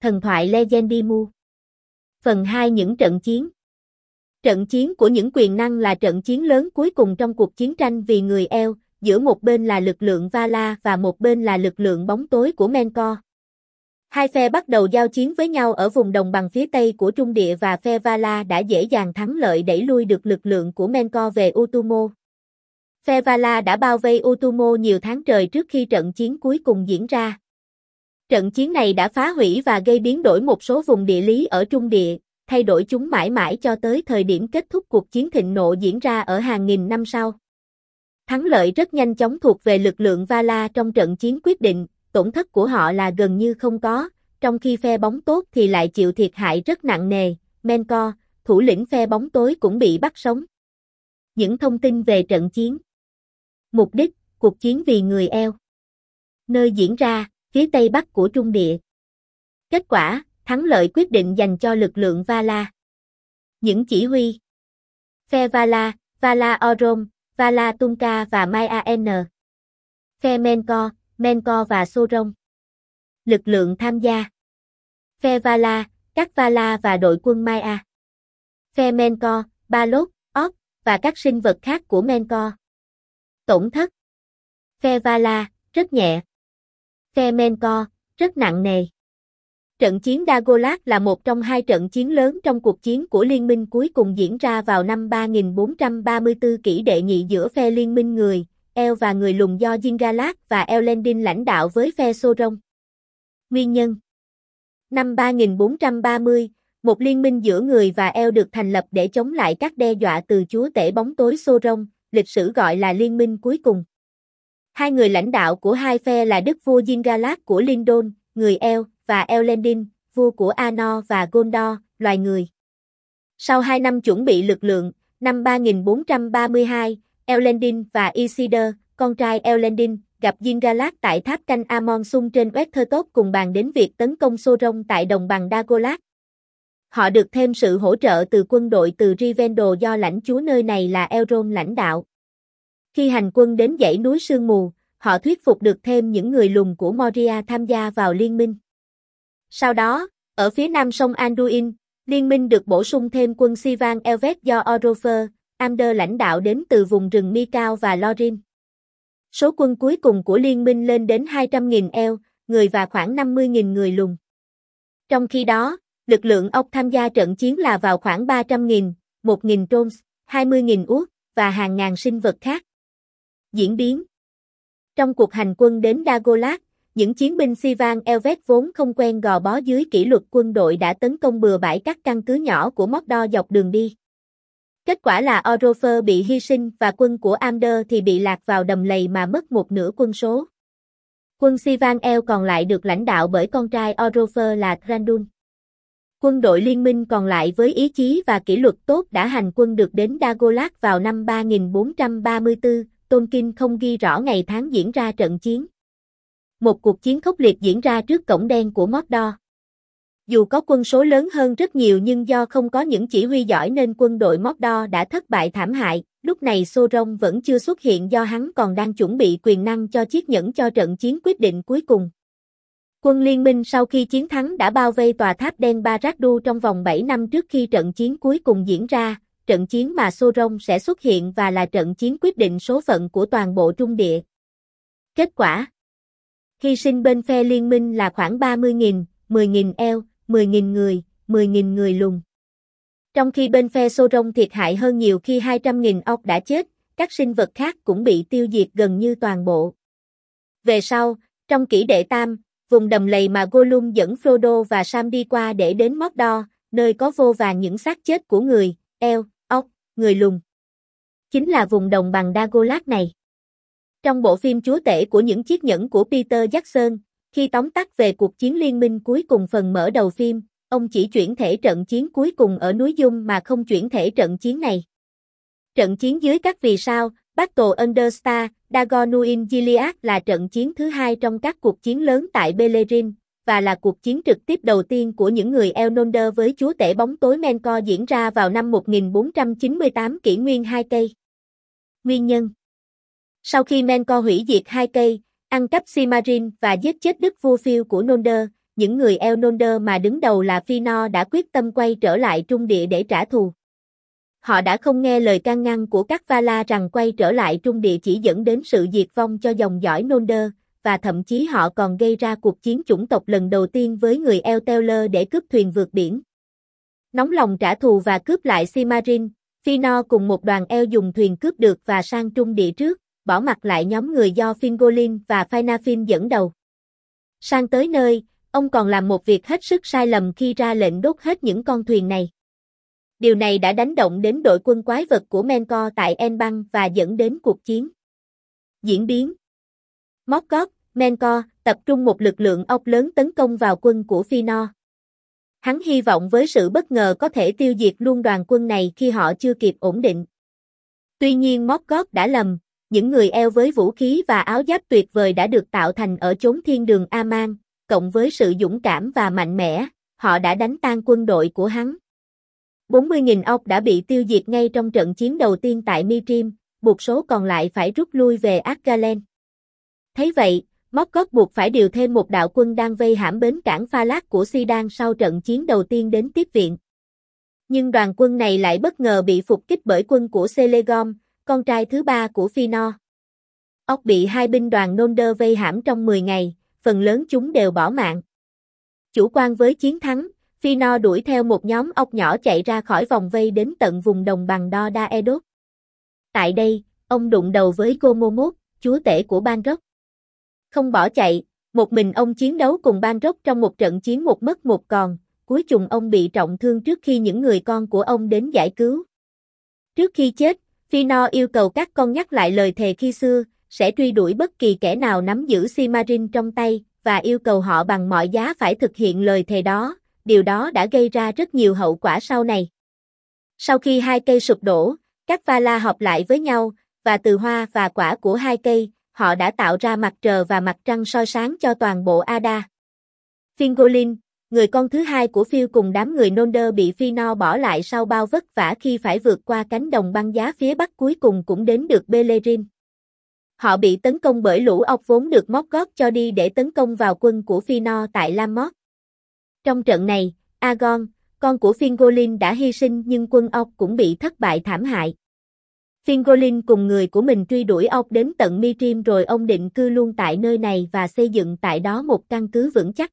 Thần thoại Legendimu. Phần 2 những trận chiến. Trận chiến của những quyền năng là trận chiến lớn cuối cùng trong cuộc chiến tranh vì người Eo, giữa một bên là lực lượng Vala và một bên là lực lượng bóng tối của Menkor. Hai phe bắt đầu giao chiến với nhau ở vùng đồng bằng phía tây của Trung Địa và phe Vala đã dễ dàng thắng lợi đẩy lui được lực lượng của Menkor về Utumo. Phe Vala đã bao vây Utumo nhiều tháng trời trước khi trận chiến cuối cùng diễn ra. Trận chiến này đã phá hủy và gây biến đổi một số vùng địa lý ở Trung Địa, thay đổi chúng mãi mãi cho tới thời điểm kết thúc cuộc chiến thịnh nộ diễn ra ở hàng nghìn năm sau. Thắng lợi rất nhanh chóng thuộc về lực lượng Vala trong trận chiến quyết định, tổn thất của họ là gần như không có, trong khi phe bóng tốt thì lại chịu thiệt hại rất nặng nề. Menkor, thủ lĩnh phe bóng tối cũng bị bắt sống. Những thông tin về trận chiến. Mục đích, cuộc chiến vì người Eo. Nơi diễn ra, phía tây bắc của Trung Địa. Kết quả, thắng lợi quyết định dành cho lực lượng Vala. Những chỉ huy. Phe Vala, Vala Orom, Vala Tunka và Maya N. Phe Menkor, Menkor và Sauron. Lực lượng tham gia. Phe Vala, các Vala và đội quân Maya. Phe Menkor, Balot, Orc và các sinh vật khác của Menkor. Tổn thất. Phe Vala, rất nhẹ. Phe Menkor, rất nặng nề. Trận chiến Dagorlac là một trong hai trận chiến lớn trong cuộc chiến của liên minh cuối cùng diễn ra vào năm 3434 kỷ đệ nhị giữa phe liên minh người, Eo và người lùn do Yinggalad và Elendil lãnh đạo với phe Sauron. Nguyên nhân. Năm 3430, một liên minh giữa người và Eo được thành lập để chống lại các đe dọa từ chúa tể bóng tối Sauron, lịch sử gọi là liên minh cuối cùng. Hai người lãnh đạo của hai phe là đức vua Yinggalad của Lindon, người Eo, và Elendil, vua của Anor và Gondor, loài người. Sau 2 năm chuẩn bị lực lượng, năm 3432, Elendil và Isildur, con trai Elendil, gặp Yinggalad tại tháp canh Amon Sun trên Weathertop cùng bàn đến việc tấn công Sauron tại đồng bằng Dagorlac. Họ được thêm sự hỗ trợ từ quân đội từ Rivendell do lãnh chúa nơi này là Elrond lãnh đạo. Khi hành quân đến dãy núi sương mù, họ thuyết phục được thêm những người lùn của Moria tham gia vào liên minh. Sau đó, ở phía nam sông Anduin, liên minh được bổ sung thêm quân Sivan Elvet do Orofer, Amder lãnh đạo đến từ vùng rừng Mikau và Lorin. Số quân cuối cùng của liên minh lên đến 200.000 Eo, người và khoảng 50.000 người lùn. Trong khi đó, lực lượng Orc tham gia trận chiến là vào khoảng 300.000, 1.000 Trolls, 20.000 Uốc và hàng ngàn sinh vật khác. Diễn biến. Trong cuộc hành quân đến Dagorlac, những chiến binh Sivan Elvet vốn không quen gò bó dưới kỷ luật quân đội đã tấn công bừa bãi các căn cứ nhỏ của Mordor dọc đường đi. Kết quả là Orofer bị hy sinh và quân của Amder thì bị lạc vào đầm lầy mà mất một nửa quân số. Quân Sivan El còn lại được lãnh đạo bởi con trai Orofer là Thranduil. Quân đội liên minh còn lại với ý chí và kỷ luật tốt đã hành quân được đến Dagorlac vào năm 3434, Tolkien không ghi rõ ngày tháng diễn ra trận chiến. Một cuộc chiến khốc liệt diễn ra trước cổng đen của Mordor. Dù có quân số lớn hơn rất nhiều nhưng do không có những chỉ huy giỏi nên quân đội Mordor đã thất bại thảm hại, lúc này Sauron vẫn chưa xuất hiện do hắn còn đang chuẩn bị quyền năng cho chiếc nhẫn cho trận chiến quyết định cuối cùng. Quân liên minh sau khi chiến thắng đã bao vây tòa tháp đen Barad-dûr trong vòng 7 năm trước khi trận chiến cuối cùng diễn ra, trận chiến mà Sauron sẽ xuất hiện và là trận chiến quyết định số phận của toàn bộ Trung Địa. Kết quả. Hy sinh bên phe liên minh là khoảng 30.000, 10.000 Eo, 10.000 người, 10.000 người lùn. Trong khi bên phe Sauron thiệt hại hơn nhiều khi 200.000 Orc đã chết, các sinh vật khác cũng bị tiêu diệt gần như toàn bộ. Về sau, trong kỷ đệ tam, vùng đầm lầy mà Gollum dẫn Frodo và Sam đi qua để đến Mordor, nơi có vô vàn những xác chết của người, Eo, Orc, người lùn. Chính là vùng đồng bằng Dagorlac này. Trong bộ phim Chúa tể của những chiếc nhẫn của Peter Jackson, khi tóm tắt về cuộc chiến liên minh cuối cùng phần mở đầu phim, ông chỉ chuyển thể trận chiến cuối cùng ở núi Dung mà không chuyển thể trận chiến này. Trận chiến dưới các vì sao, Battle Under Star, Dagonuin Gilead là trận chiến thứ hai trong các cuộc chiến lớn tại Beleriand, và là cuộc chiến trực tiếp đầu tiên của những người Elnonder với chúa tể bóng tối Menkor diễn ra vào năm 1498 kỷ nguyên 2 cây. Nguyên nhân. Sau khi Menkor hủy diệt 2 cây, ăn cắp Silmaril và giết chết đức vua Phil của Nonder, những người Elnonder mà đứng đầu là Fëanor đã quyết tâm quay trở lại Trung Địa để trả thù. Họ đã không nghe lời can ngăn của các Valar rằng quay trở lại Trung Địa chỉ dẫn đến sự diệt vong cho dòng dõi Nonder, và thậm chí họ còn gây ra cuộc chiến chủng tộc lần đầu tiên với người Elteller để cướp thuyền vượt biển. Nóng lòng trả thù và cướp lại Silmaril, Fëanor cùng một đoàn eo dùng thuyền cướp được và sang Trung Địa trước, bỏ mặc lại nhóm người do Fingolin và Finarfin dẫn đầu. Sang tới nơi, ông còn làm một việc hết sức sai lầm khi ra lệnh đốt hết những con thuyền này. Điều này đã đánh động đến đội quân quái vật của Menkor tại Enbang và dẫn đến cuộc chiến. Diễn biến Morgoth, Menkor, tập trung một lực lượng ốc lớn tấn công vào quân của Fëanor. Hắn hy vọng với sự bất ngờ có thể tiêu diệt luôn đoàn quân này khi họ chưa kịp ổn định. Tuy nhiên Morgoth đã lầm, những người eo với vũ khí và áo giáp tuyệt vời đã được tạo thành ở chốn thiên đường Aman, cộng với sự dũng cảm và mạnh mẽ, họ đã đánh tan quân đội của hắn. 40.000 ốc đã bị tiêu diệt ngay trong trận chiến đầu tiên tại Mitrim, buộc số còn lại phải rút lui về Akgalen. Thấy vậy, Morgoth buộc phải điều thêm một đạo quân đang vây hãm bến cảng Pha Lát của Sidan sau trận chiến đầu tiên đến tiếp viện. Nhưng đoàn quân này lại bất ngờ bị phục kích bởi quân của Celegom, con trai thứ ba của Fëanor. Ốc bị hai binh đoàn Nonder vây hãm trong 10 ngày, phần lớn chúng đều bỏ mạng. Chủ quan với chiến thắng, Fëanor đuổi theo một nhóm ốc nhỏ chạy ra khỏi vòng vây đến tận vùng đồng bằng Dor-Daedoth. Tại đây, ông đụng đầu với Gomomoth, chúa tể của Balrog. Không bỏ chạy, một mình ông chiến đấu cùng Balrog trong một trận chiến một mất một còn, cuối cùng ông bị trọng thương trước khi những người con của ông đến giải cứu. Trước khi chết, Fëanor yêu cầu các con nhắc lại lời thề khi xưa, sẽ truy đuổi bất kỳ kẻ nào nắm giữ Silmaril trong tay, và yêu cầu họ bằng mọi giá phải thực hiện lời thề đó, điều đó đã gây ra rất nhiều hậu quả sau này. Sau khi hai cây sụp đổ, các Valar họp lại với nhau, và từ hoa và quả của hai cây, họ đã tạo ra mặt trời và mặt trăng soi sáng cho toàn bộ Ada. Fingolin, người con thứ hai của Phil cùng đám người Nonder bị Fëanor bỏ lại sau bao vất vả khi phải vượt qua cánh đồng băng giá phía bắc cuối cùng cũng đến được Beleriand. Họ bị tấn công bởi lũ ọc vốn được Morgoth cho đi để tấn công vào quân của Fëanor tại Lam Mord. Trong trận này, Aegon, con của Fingolin đã hy sinh nhưng quân ọc cũng bị thất bại thảm hại. Fingolin cùng người của mình truy đuổi ọc đến tận Mitrim rồi ông định cư luôn tại nơi này và xây dựng tại đó một căn cứ vững chắc.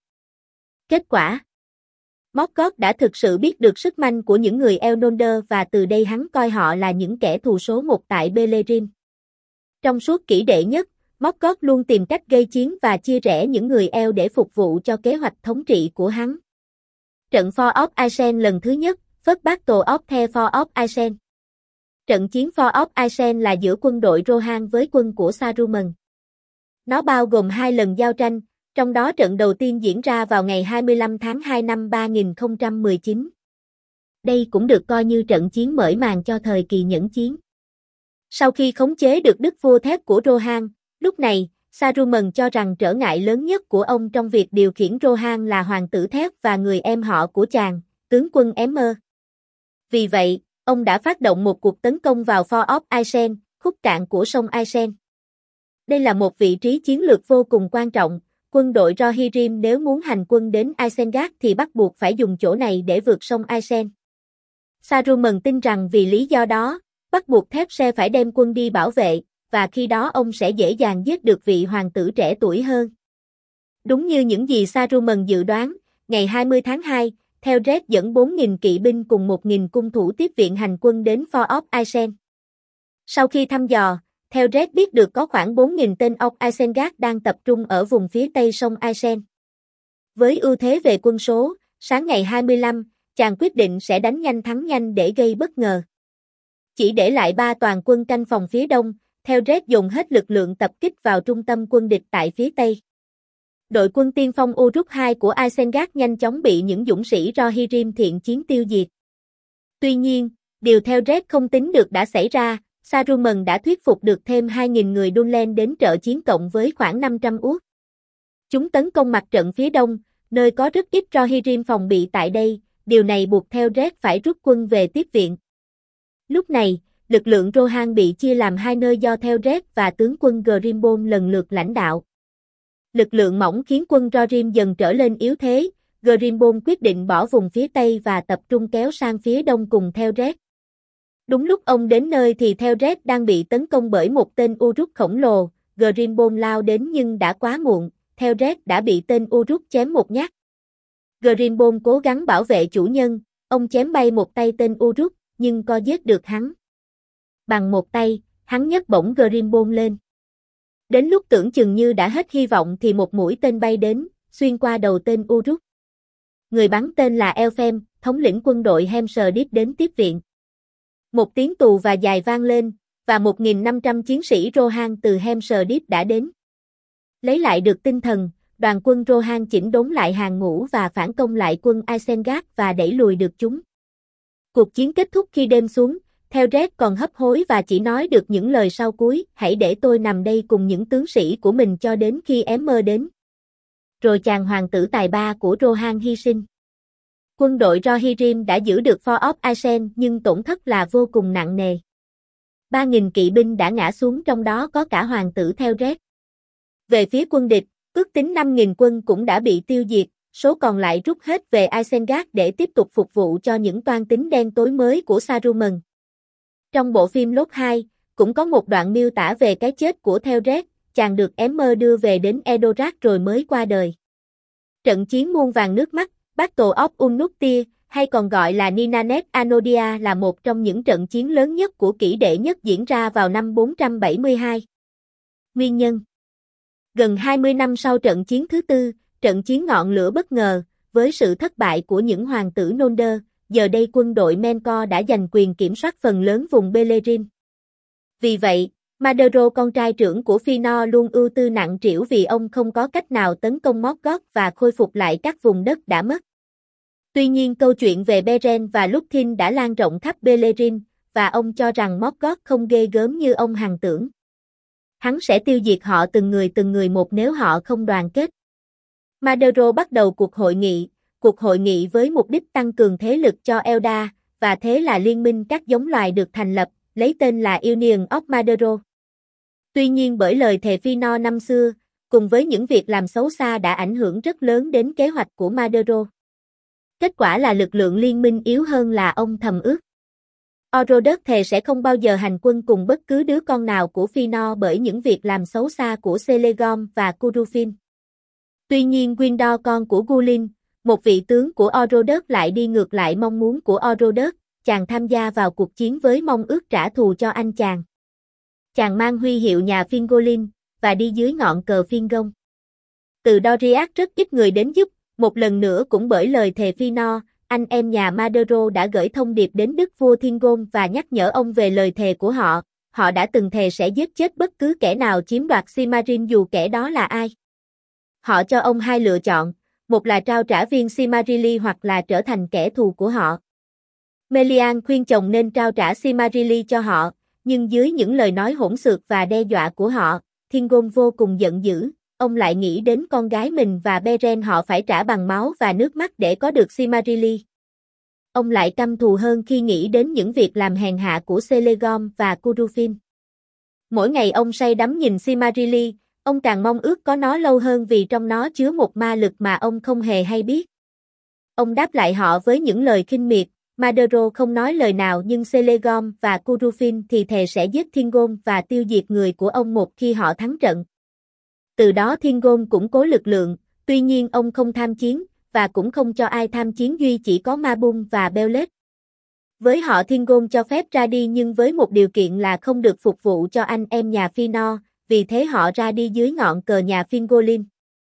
Kết quả, Morgoth đã thực sự biết được sức mạnh của những người Elnonder và từ đây hắn coi họ là những kẻ thù số một tại Beleriand. Trong suốt kỷ đệ nhất, Morgoth luôn tìm cách gây chiến và chia rẽ những người El để phục vụ cho kế hoạch thống trị của hắn. Trận For of Isen lần thứ nhất, First Battle of the For of Isen. Trận chiến For of Isen là giữa quân đội Rohan với quân của Saruman. Nó bao gồm 2 lần giao tranh, trong đó trận đầu tiên diễn ra vào ngày 25 tháng 2 năm 3019. Đây cũng được coi như trận chiến mở màn cho thời kỳ nhẫn chiến. Sau khi khống chế được đức vua thép của Rohan, lúc này, Saruman cho rằng trở ngại lớn nhất của ông trong việc điều khiển Rohan là hoàng tử thép và người em họ của chàng, tướng quân Emmer. Vì vậy, ông đã phát động một cuộc tấn công vào For of Isen, khúc cạn của sông Isen. Đây là một vị trí chiến lược vô cùng quan trọng, quân đội Rohirrim nếu muốn hành quân đến Isengard thì bắt buộc phải dùng chỗ này để vượt sông Isen. Saruman tin rằng vì lý do đó, bắt buộc thép sẽ phải đem quân đi bảo vệ, và khi đó ông sẽ dễ dàng giết được vị hoàng tử trẻ tuổi hơn. Đúng như những gì Saruman dự đoán, ngày 20 tháng 2, Theoden dẫn 4.000 kỵ binh cùng 1.000 cung thủ tiếp viện hành quân đến For of Isen. Sau khi thăm dò, Theoden biết được có khoảng 4.000 tên ọc Isengard đang tập trung ở vùng phía tây sông Isen. Với ưu thế về quân số, sáng ngày 25, chàng quyết định sẽ đánh nhanh thắng nhanh để gây bất ngờ. Chỉ để lại 3 toàn quân canh phòng phía đông, Theoden dùng hết lực lượng tập kích vào trung tâm quân địch tại phía tây. Đội quân tiên phong Uruk II của Isengard nhanh chóng bị những dũng sĩ Rohirrim thiện chiến tiêu diệt. Tuy nhiên, điều Theoden không tính được đã xảy ra, Saruman đã thuyết phục được thêm 2.000 người Dunlen đến trợ chiến cộng với khoảng 500 Uruk. Chúng tấn công mặt trận phía đông, nơi có rất ít Rohirrim phòng bị tại đây, điều này buộc Theoden phải rút quân về tiếp viện. Lúc này, lực lượng Rohan bị chia làm hai nơi do Theoden và tướng quân Grimborn lần lượt lãnh đạo. Lực lượng mỏng khiến quân Rohirrim dần trở lên yếu thế, Grimborn quyết định bỏ vùng phía Tây và tập trung kéo sang phía Đông cùng theo Red. Đúng lúc ông đến nơi thì theo Red đang bị tấn công bởi một tên Uruk khổng lồ, Grimborn lao đến nhưng đã quá muộn, theo Red đã bị tên Uruk chém một nhát. Grimborn cố gắng bảo vệ chủ nhân, ông chém bay một tay tên Uruk, nhưng co giết được hắn. Bằng một tay, hắn nhấc bổng Grimborn lên. Đến lúc tưởng chừng như đã hết hy vọng thì một mũi tên bay đến, xuyên qua đầu tên Uruk. Người bắn tên là Elfhem, thống lĩnh quân đội Helm's đến tiếp viện. Một tiếng tù và dài vang lên, và 1.500 chiến sĩ Rohan từ Helm's đã đến. Lấy lại được tinh thần, đoàn quân Rohan chỉnh đốn lại hàng ngũ và phản công lại quân Isengard và đẩy lùi được chúng. Cuộc chiến kết thúc khi đêm xuống, theo Red còn hấp hối và chỉ nói được những lời sau cuối, hãy để tôi nằm đây cùng những tướng sĩ của mình cho đến khi Emmer đến. Rồi chàng hoàng tử tài ba của Rohan hy sinh. Quân đội Rohirrim đã giữ được Fort of Isen nhưng tổn thất là vô cùng nặng nề. 3.000 kỵ binh đã ngã xuống, trong đó có cả hoàng tử theo Red. Về phía quân địch, ước tính 5.000 quân cũng đã bị tiêu diệt, số còn lại rút hết về Isengard để tiếp tục phục vụ cho những toan tính đen tối mới của Saruman. Trong bộ phim Lốt 2, cũng có một đoạn miêu tả về cái chết của theo Red, chàng được Emmer đưa về đến Edoras rồi mới qua đời. Trận chiến muôn vàn nước mắt, Battle of Unnutir, hay còn gọi là Ninanet Anodia là một trong những trận chiến lớn nhất của kỷ đệ nhất diễn ra vào năm 472. Nguyên nhân: gần 20 năm sau trận chiến thứ tư, trận chiến ngọn lửa bất ngờ, với sự thất bại của những hoàng tử Nonder, giờ đây quân đội Menkor đã giành quyền kiểm soát phần lớn vùng Beleriand. Vì vậy, Madero con trai trưởng của Fëanor luôn ưu tư nặng trĩu vì ông không có cách nào tấn công Morgoth và khôi phục lại các vùng đất đã mất. Tuy nhiên câu chuyện về Beren và Lúthien đã lan rộng khắp Beleriand, và ông cho rằng Morgoth không ghê gớm như ông hằng tưởng. Hắn sẽ tiêu diệt họ từng người một nếu họ không đoàn kết. Madero bắt đầu cuộc hội nghị với mục đích tăng cường thế lực cho Eldar, và thế là liên minh các giống loài được thành lập, lấy tên là Union of Madero. Tuy nhiên bởi lời thề Fëanor năm xưa, cùng với những việc làm xấu xa đã ảnh hưởng rất lớn đến kế hoạch của Madero. Kết quả là lực lượng liên minh yếu hơn là ông thầm ước. Orodes thề sẽ không bao giờ hành quân cùng bất cứ đứa con nào của Fëanor bởi những việc làm xấu xa của Celegom và Curufin. Tuy nhiên Gwyndor con của Gulin, một vị tướng của Orodes lại đi ngược lại mong muốn của Orodes, chàng tham gia vào cuộc chiến với mong ước trả thù cho anh chàng. Chàng mang huy hiệu nhà Fingolin, và đi dưới ngọn cờ Fingong. Từ Doriath rất ít người đến giúp, một lần nữa cũng bởi lời thề Fëanor, anh em nhà Madero đã gửi thông điệp đến đức vua Thingol và nhắc nhở ông về lời thề của họ. Họ đã từng thề sẽ giết chết bất cứ kẻ nào chiếm đoạt Silmaril dù kẻ đó là ai. Họ cho ông hai lựa chọn, một là trao trả viên Silmaril hoặc là trở thành kẻ thù của họ. Melian khuyên chồng nên trao trả Silmaril cho họ, nhưng dưới những lời nói hỗn xược và đe dọa của họ, Thingol vô cùng giận dữ. Ông lại nghĩ đến con gái mình và Beren họ phải trả bằng máu và nước mắt để có được Silmaril. Ông lại căm thù hơn khi nghĩ đến những việc làm hèn hạ của Celegom và Curufin. Mỗi ngày ông say đắm nhìn Silmaril, ông càng mong ước có nó lâu hơn vì trong nó chứa một ma lực mà ông không hề hay biết. Ông đáp lại họ với những lời khinh miệt, Madero không nói lời nào nhưng Celegom và Curufin thì thề sẽ giết Thingol và tiêu diệt người của ông một khi họ thắng trận. Từ đó Thingol củng cố lực lượng, tuy nhiên ông không tham chiến, và cũng không cho ai tham chiến duy chỉ có Mabum và Beolet. Với họ Thingol cho phép ra đi nhưng với một điều kiện là không được phục vụ cho anh em nhà Fëanor, vì thế họ ra đi dưới ngọn cờ nhà Fingolin.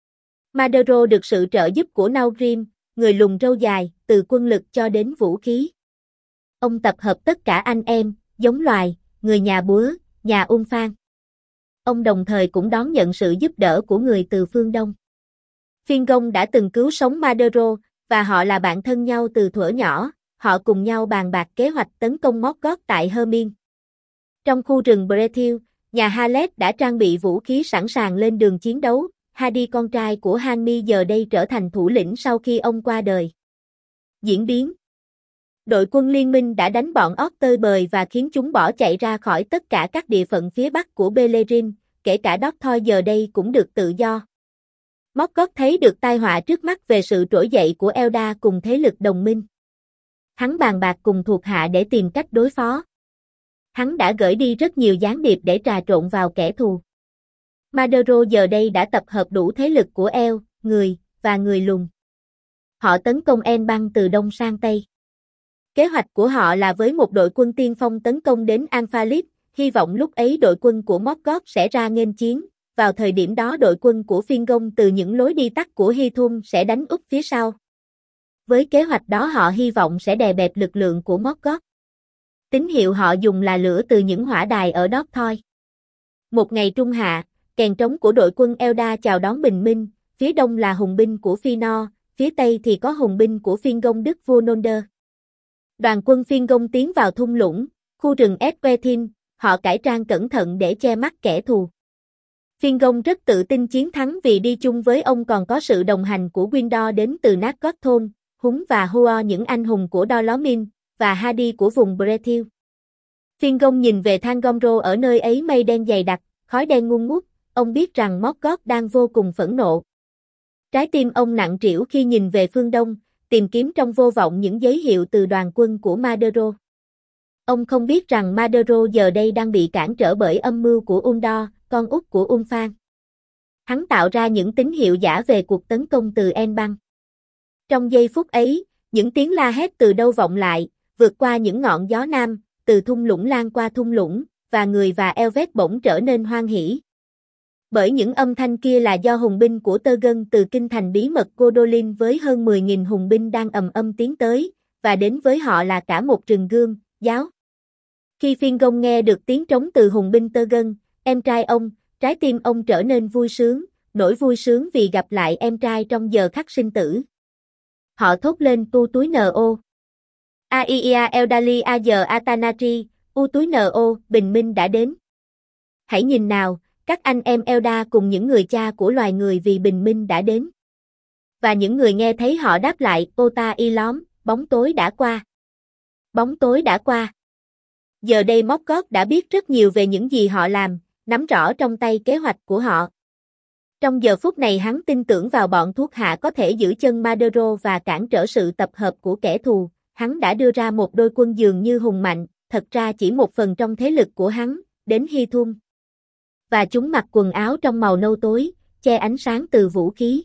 Madero được sự trợ giúp của Naugrim, người lùn râu dài, từ quân lực cho đến vũ khí. Ông tập hợp tất cả anh em, giống loài, người nhà búa, nhà Phan. Ông đồng thời cũng đón nhận sự giúp đỡ của người từ phương Đông. Fingong đã từng cứu sống Madero, và họ là bạn thân nhau từ thuở nhỏ, họ cùng nhau bàn bạc kế hoạch tấn công Morgoth tại Hermin. Trong khu rừng Brethil, nhà Haled đã trang bị vũ khí sẵn sàng lên đường chiến đấu, Hadi con trai của Hanmi giờ đây trở thành thủ lĩnh sau khi ông qua đời. Diễn biến: đội quân liên minh đã đánh bọn Orc tơi bời và khiến chúng bỏ chạy ra khỏi tất cả các địa phận phía bắc của Beleriand, kể cả Dorthoy giờ đây cũng được tự do. Morgoth thấy được tai họa trước mắt về sự trỗi dậy của Eldar cùng thế lực đồng minh. Hắn bàn bạc cùng thuộc hạ để tìm cách đối phó. Hắn đã gửi đi rất nhiều gián điệp để trà trộn vào kẻ thù. Madero giờ đây đã tập hợp đủ thế lực của Eo, người, và người lùn. Họ tấn công En-bang từ đông sang tây. Kế hoạch của họ là với một đội quân tiên phong tấn công đến Anfalit, hy vọng lúc ấy đội quân của Morgoth sẽ ra nghênh chiến. Vào thời điểm đó đội quân của Fingon từ những lối đi tắt của Hithum sẽ đánh úp phía sau. Với kế hoạch đó họ hy vọng sẽ đè bẹp lực lượng của Morgoth. Tín hiệu họ dùng là lửa từ những hỏa đài ở Dorthoy. Một ngày trung hạ, kèn trống của đội quân Eldar chào đón bình minh, phía đông là hùng binh của Fëanor, phía tây thì có hùng binh của Fingon Đức vua Nonder. Đoàn quân Fingon tiến vào thung lũng, khu rừng Esquethin, họ cải trang cẩn thận để che mắt kẻ thù. Fingon rất tự tin chiến thắng vì đi chung với ông còn có sự đồng hành của Windor đến từ Nargothrond, Húng và Huor những anh hùng của Dolomin, và Hadi của vùng Brethil. Fingon nhìn về Thangomro ở nơi ấy mây đen dày đặc, khói đen ngung ngút, ông biết rằng Morgoth đang vô cùng phẫn nộ. Trái tim ông nặng trĩu khi nhìn về phương đông, tìm kiếm trong vô vọng những dấu hiệu từ đoàn quân của Madero. Ông không biết rằng Madero giờ đây đang bị cản trở bởi âm mưu của Undor, con út của Ulfan. Hắn tạo ra những tín hiệu giả về cuộc tấn công từ En-bang. Trong giây phút ấy, những tiếng la hét từ đâu vọng lại, vượt qua những ngọn gió nam, từ thung lũng lan qua thung lũng, và người và Elvet bỗng trở nên hoan hỉ. Bởi những âm thanh kia là do hùng binh của Turgon từ kinh thành bí mật Gondolin với hơn 10.000 hùng binh đang ầm ầm tiến tới, và đến với họ là cả một rừng gươm, giáo. Khi Fingon nghe được tiếng trống từ hùng binh Turgon, em trai ông, trái tim ông trở nên vui sướng, nỗi vui sướng vì gặp lại em trai trong giờ khắc sinh tử. Họ thốt lên tu túi N.O. Aia Eldali Ayer Atanatri, u túi N.O. bình minh đã đến. Hãy nhìn nào, các anh em Eldar cùng những người cha của loài người vì bình minh đã đến. Và những người nghe thấy họ đáp lại, Ota Ilom, bóng tối đã qua. Bóng tối đã qua. Giờ đây Morgoth đã biết rất nhiều về những gì họ làm, nắm rõ trong tay kế hoạch của họ. Trong giờ phút này hắn tin tưởng vào bọn thuộc hạ có thể giữ chân Madero và cản trở sự tập hợp của kẻ thù. Hắn đã đưa ra một đôi quân dường như hùng mạnh, thật ra chỉ một phần trong thế lực của hắn, đến Hithum. Và chúng mặc quần áo trong màu nâu tối, che ánh sáng từ vũ khí.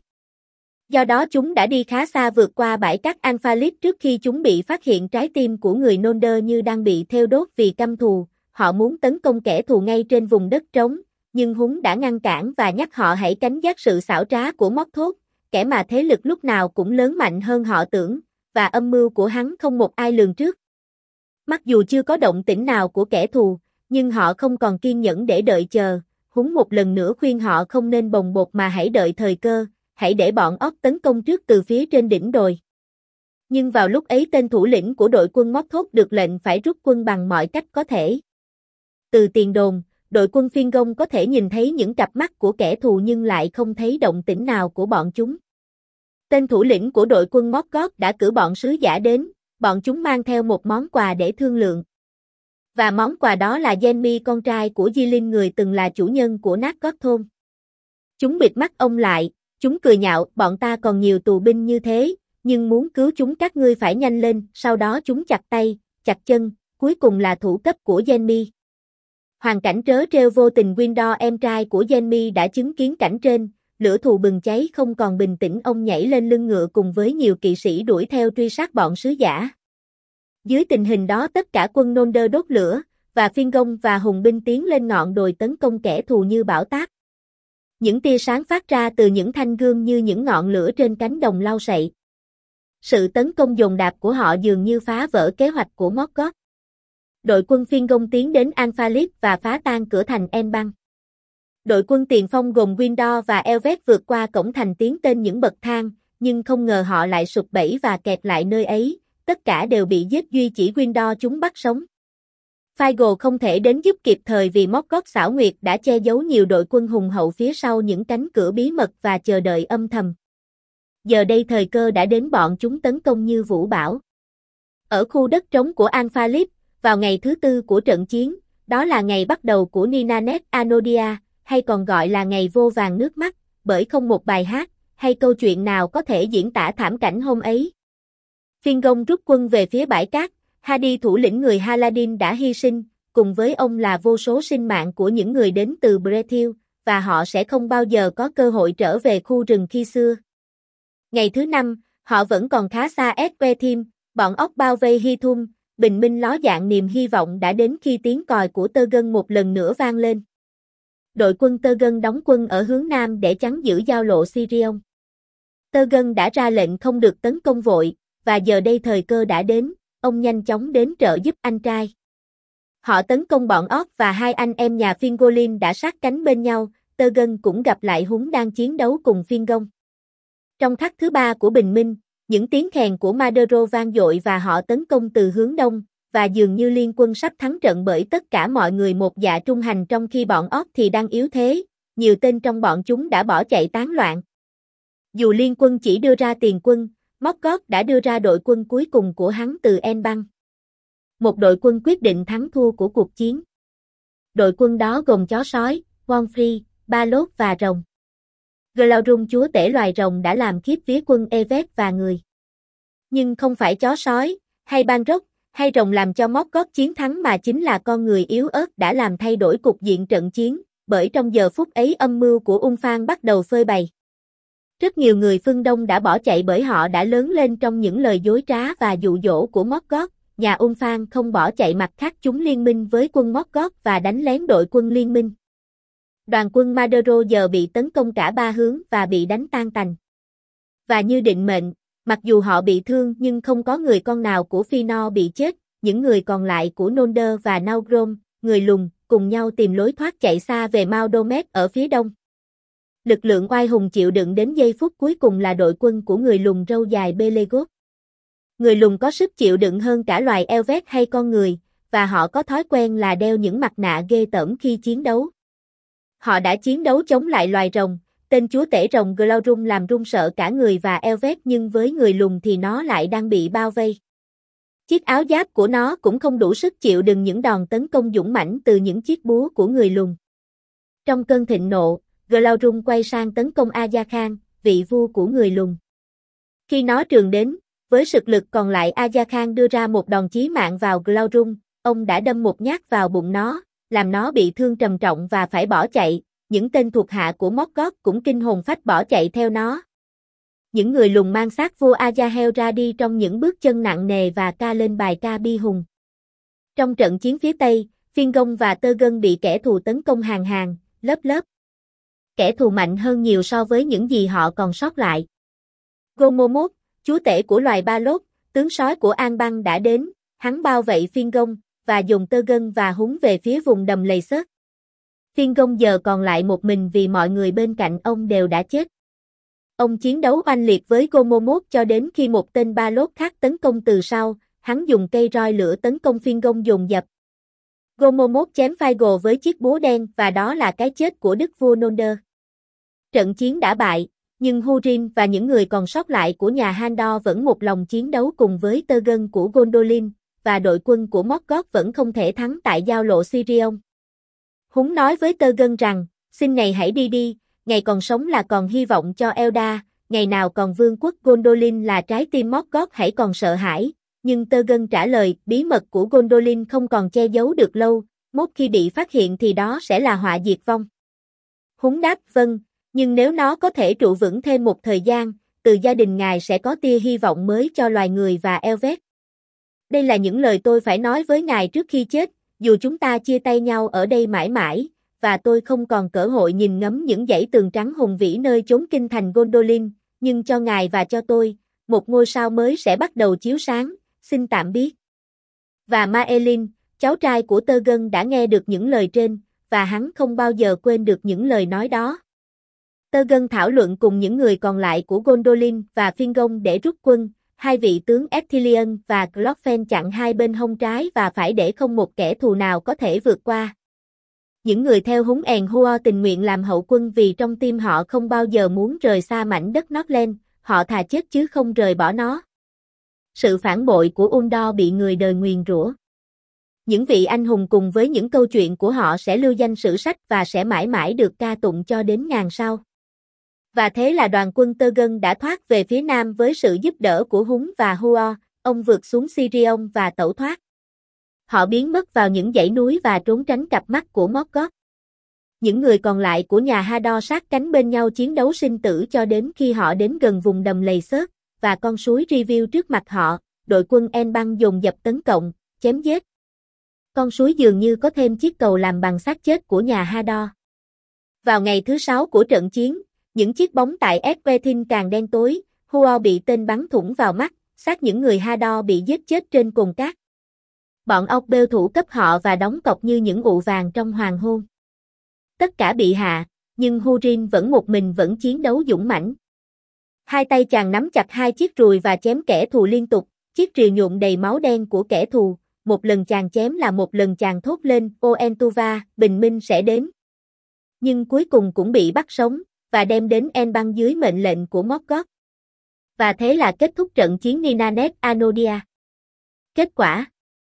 Do đó chúng đã đi khá xa vượt qua bãi cát Anfalit trước khi chúng bị phát hiện. Trái tim của người Nonder như đang bị thiêu đốt vì căm thù, họ muốn tấn công kẻ thù ngay trên vùng đất trống, nhưng Húng đã ngăn cản và nhắc họ hãy cảnh giác sự xảo trá của Morgoth, kẻ mà thế lực lúc nào cũng lớn mạnh hơn họ tưởng, và âm mưu của hắn không một ai lường trước. Mặc dù chưa có động tĩnh nào của kẻ thù, nhưng họ không còn kiên nhẫn để đợi chờ. Húng một lần nữa khuyên họ không nên bồng bột mà hãy đợi thời cơ, hãy để bọn Orc tấn công trước từ phía trên đỉnh đồi. Nhưng vào lúc ấy tên thủ lĩnh của đội quân Morgoth được lệnh phải rút quân bằng mọi cách có thể. Từ tiền đồn, đội quân Fingon có thể nhìn thấy những cặp mắt của kẻ thù nhưng lại không thấy động tĩnh nào của bọn chúng. Tên thủ lĩnh của đội quân Morgoth đã cử bọn sứ giả đến, bọn chúng mang theo một món quà để thương lượng. Và món quà đó là Yenmi con trai của Yilin người từng là chủ nhân của Nargothrond. Chúng bịt mắt ông lại, chúng cười nhạo, bọn ta còn nhiều tù binh như thế, nhưng muốn cứu chúng các ngươi phải nhanh lên, sau đó chúng chặt tay, chặt chân, cuối cùng là thủ cấp của Yenmi. Hoàn cảnh trớ trêu vô tình Windor em trai của Yenmi đã chứng kiến cảnh trên, lửa thù bừng cháy không còn bình tĩnh ông nhảy lên lưng ngựa cùng với nhiều kỵ sĩ đuổi theo truy sát bọn sứ giả. Dưới tình hình đó tất cả quân Nonder đốt lửa, và Fingon và hùng binh tiến lên ngọn đồi tấn công kẻ thù như bão táp. Những tia sáng phát ra từ những thanh gươm như những ngọn lửa trên cánh đồng lau sậy. Sự tấn công dồn dập của họ dường như phá vỡ kế hoạch của Morgoth. Đội quân Fingon tiến đến Anfalit và phá tan cửa thành En-bang. Đội quân tiền phong gồm Windor và Elvet vượt qua cổng thành tiến tên những bậc thang, nhưng không ngờ họ lại sụp bẫy và kẹt lại nơi ấy, tất cả đều bị giết duy chỉ Windor chúng bắt sống. Faigo không thể đến giúp kịp thời vì Morgoth xảo nguyệt đã che giấu nhiều đội quân hùng hậu phía sau những cánh cửa bí mật và chờ đợi âm thầm. Giờ đây thời cơ đã đến bọn chúng tấn công như vũ bão. Ở khu đất trống của Anfalit, vào ngày thứ tư của trận chiến, đó là ngày bắt đầu của Ninanet Anodia, hay còn gọi là ngày vô vàn nước mắt, bởi không một bài hát, hay câu chuyện nào có thể diễn tả thảm cảnh hôm ấy. Phiên Gông rút quân về phía bãi cát, Hadi thủ lĩnh người Haladin đã hy sinh, cùng với ông là vô số sinh mạng của những người đến từ Brethil, và họ sẽ không bao giờ có cơ hội trở về khu rừng khi xưa. Ngày thứ 5, họ vẫn còn khá xa Esquethim, bọn ốc bao vây Hithum, bình minh ló dạng niềm hy vọng đã đến khi tiếng còi của Tơ-gân một lần nữa vang lên. Đội quân Tơ-gân đóng quân ở hướng nam để chắn giữ giao lộ Sirion. Tơ-gân đã ra lệnh không được tấn công vội, và giờ đây thời cơ đã đến, ông nhanh chóng đến trợ giúp anh trai. Họ tấn công bọn Orc và hai anh em nhà Fingolin đã sát cánh bên nhau, Tơ-gân cũng gặp lại Húng đang chiến đấu cùng Phiên-gông. Trong khắc thứ 3 của bình minh, những tiếng khèn của Madero vang dội và họ tấn công từ hướng đông, và dường như liên quân sắp thắng trận bởi tất cả mọi người một dạ trung hành trong khi bọn Orc thì đang yếu thế, nhiều tên trong bọn chúng đã bỏ chạy tán loạn. Dù liên quân chỉ đưa ra tiền quân, Morgoth đã đưa ra đội quân cuối cùng của hắn từ Enbang. Một đội quân quyết định thắng thua của cuộc chiến. Đội quân đó gồm chó sói, Wonfrey, Ba Lốt và rồng. Glaurung chúa tể loài rồng đã làm khiếp vía quân Evet và người. Nhưng không phải chó sói, hay Balrog, hay rồng làm cho Morgoth chiến thắng mà chính là con người yếu ớt đã làm thay đổi cục diện trận chiến, bởi trong giờ phút ấy âm mưu của Ung Phan bắt đầu phơi bày. Rất nhiều người phương Đông đã bỏ chạy bởi họ đã lớn lên trong những lời dối trá và dụ dỗ của Morgoth. Nhà Ung Phan không bỏ chạy, mặt khác chúng liên minh với quân Morgoth và đánh lén đội quân liên minh. Đoàn quân Madero giờ bị tấn công cả ba hướng và bị đánh tan tành. Và như định mệnh, mặc dù họ bị thương nhưng không có người con nào của Fëanor bị chết, những người còn lại của Nonder và Naugrom, người lùn, cùng nhau tìm lối thoát chạy xa về Mount Domet ở phía đông. Lực lượng oai hùng chịu đựng đến giây phút cuối cùng là đội quân của người lùn râu dài Belegoth. Người lùn có sức chịu đựng hơn cả loài Elvet hay con người, và họ có thói quen là đeo những mặt nạ ghê tởm khi chiến đấu. Họ đã chiến đấu chống lại loài rồng, tên chúa tể rồng Glaurung làm run sợ cả người và Elvet, nhưng với người lùn thì nó lại đang bị bao vây. Chiếc áo giáp của nó cũng không đủ sức chịu đựng những đòn tấn công dũng mãnh từ những chiếc búa của người lùn. Trong cơn thịnh nộ, Glaurung quay sang tấn công Aja Khan, vị vua của người lùn. Khi nó trườn đến, với sức lực còn lại Aja Khan đưa ra một đòn chí mạng vào Glaurung, ông đã đâm một nhát vào bụng nó, làm nó bị thương trầm trọng và phải bỏ chạy. Những tên thuộc hạ của Morgoth cũng kinh hồn phách bỏ chạy theo nó. Những người lùn mang xác vua Ajahel ra đi trong những bước chân nặng nề và ca lên bài ca bi hùng. Trong trận chiến phía Tây, Phiên-gông và Tơ-gân bị kẻ thù tấn công hàng hàng, lớp lớp. Kẻ thù mạnh hơn nhiều so với những gì họ còn sót lại. Gomomoth, chúa tể của loài Ba Lốt, tướng sói của An Băng đã đến, hắn bao vây Phiên-gông và dùng Tơ-gân và Húng về phía vùng đầm lầy xớt. Phiên-gông giờ còn lại một mình vì mọi người bên cạnh ông đều đã chết. Ông chiến đấu oanh liệt với Gomomoth cho đến khi một tên Ba Lốt khác tấn công từ sau, hắn dùng cây roi lửa tấn công Phiên-gông dồn dập. Gomomoth chém Feigl với chiếc búa đen và đó là cái chết của đức vua Nonder. Trận chiến đã bại, nhưng Húrin và những người còn sót lại của nhà Handor vẫn một lòng chiến đấu cùng với Tơ-gân của Gondolin, và đội quân của Morgoth vẫn không thể thắng tại giao lộ Sirion. Húng nói với Tơ-gân rằng, xin ngài hãy đi đi, ngài còn sống là còn hy vọng cho Eldar, ngày nào còn vương quốc Gondolin là trái tim Morgoth hãy còn sợ hãi. Nhưng Tơ-gân trả lời, bí mật của Gondolin không còn che giấu được lâu, mốt khi bị phát hiện thì đó sẽ là họa diệt vong. Húng đáp, vâng, nhưng nếu nó có thể trụ vững thêm một thời gian, từ gia đình ngài sẽ có tia hy vọng mới cho loài người và Elvet. Đây là những lời tôi phải nói với ngài trước khi chết, dù chúng ta chia tay nhau ở đây mãi mãi, và tôi không còn cơ hội nhìn ngắm những dãy tường trắng hùng vĩ nơi chốn kinh thành Gondolin, nhưng cho ngài và cho tôi, một ngôi sao mới sẽ bắt đầu chiếu sáng, xin tạm biệt. Và Maelin, cháu trai của Tơ-gân đã nghe được những lời trên, và hắn không bao giờ quên được những lời nói đó. Tơ-gân thảo luận cùng những người còn lại của Gondolin và Phiên-gông để rút quân, hai vị tướng Eptilion và Glorfin chặn hai bên hông trái và phải để không một kẻ thù nào có thể vượt qua. Những người theo Húng èn Hua tình nguyện làm hậu quân vì trong tim họ không bao giờ muốn rời xa mảnh đất Northland, họ thà chết chứ không rời bỏ nó. Sự phản bội của Undor bị người đời nguyền rủa. Những vị anh hùng cùng với những câu chuyện của họ sẽ lưu danh sử sách và sẽ mãi mãi được ca tụng cho đến ngàn sau. Và thế là đoàn quân Tơ-gân đã thoát về phía nam với sự giúp đỡ của Húng và Hua, ông vượt xuống Sirion và tẩu thoát. Họ biến mất vào những dãy núi và trốn tránh cặp mắt của Morgoth. Những người còn lại của nhà Hador sát cánh bên nhau chiến đấu sinh tử cho đến khi họ đến gần vùng đầm lầy xớt, và con suối Riview trước mặt họ, đội quân En-băng dồn dập tấn công, chém giết. Con suối dường như có thêm chiếc cầu làm bằng xác chết của nhà Hador. Vào ngày thứ 6 của trận chiến, những chiếc bóng tại Esquetin càng đen tối, Hua bị tên bắn thủng vào mắt, xác những người Hador bị giết chết trên cồn cát. Bọn ốc bêu thủ cấp họ và đóng cọc như những ụ vàng trong hoàng hôn. Tất cả bị hạ, nhưng Hurin một mình vẫn chiến đấu dũng mãnh. Hai tay chàng nắm chặt hai chiếc rùi và chém kẻ thù liên tục, chiếc rìu nhuộm đầy máu đen của kẻ thù, một lần chàng chém là một lần chàng thốt lên, Oentuva, bình minh sẽ đến. Nhưng cuối cùng cũng bị bắt sống, và đem đến En-băng dưới mệnh lệnh của Morgoth. Và thế là kết thúc trận chiến Ninanet Anodia. Kết quả,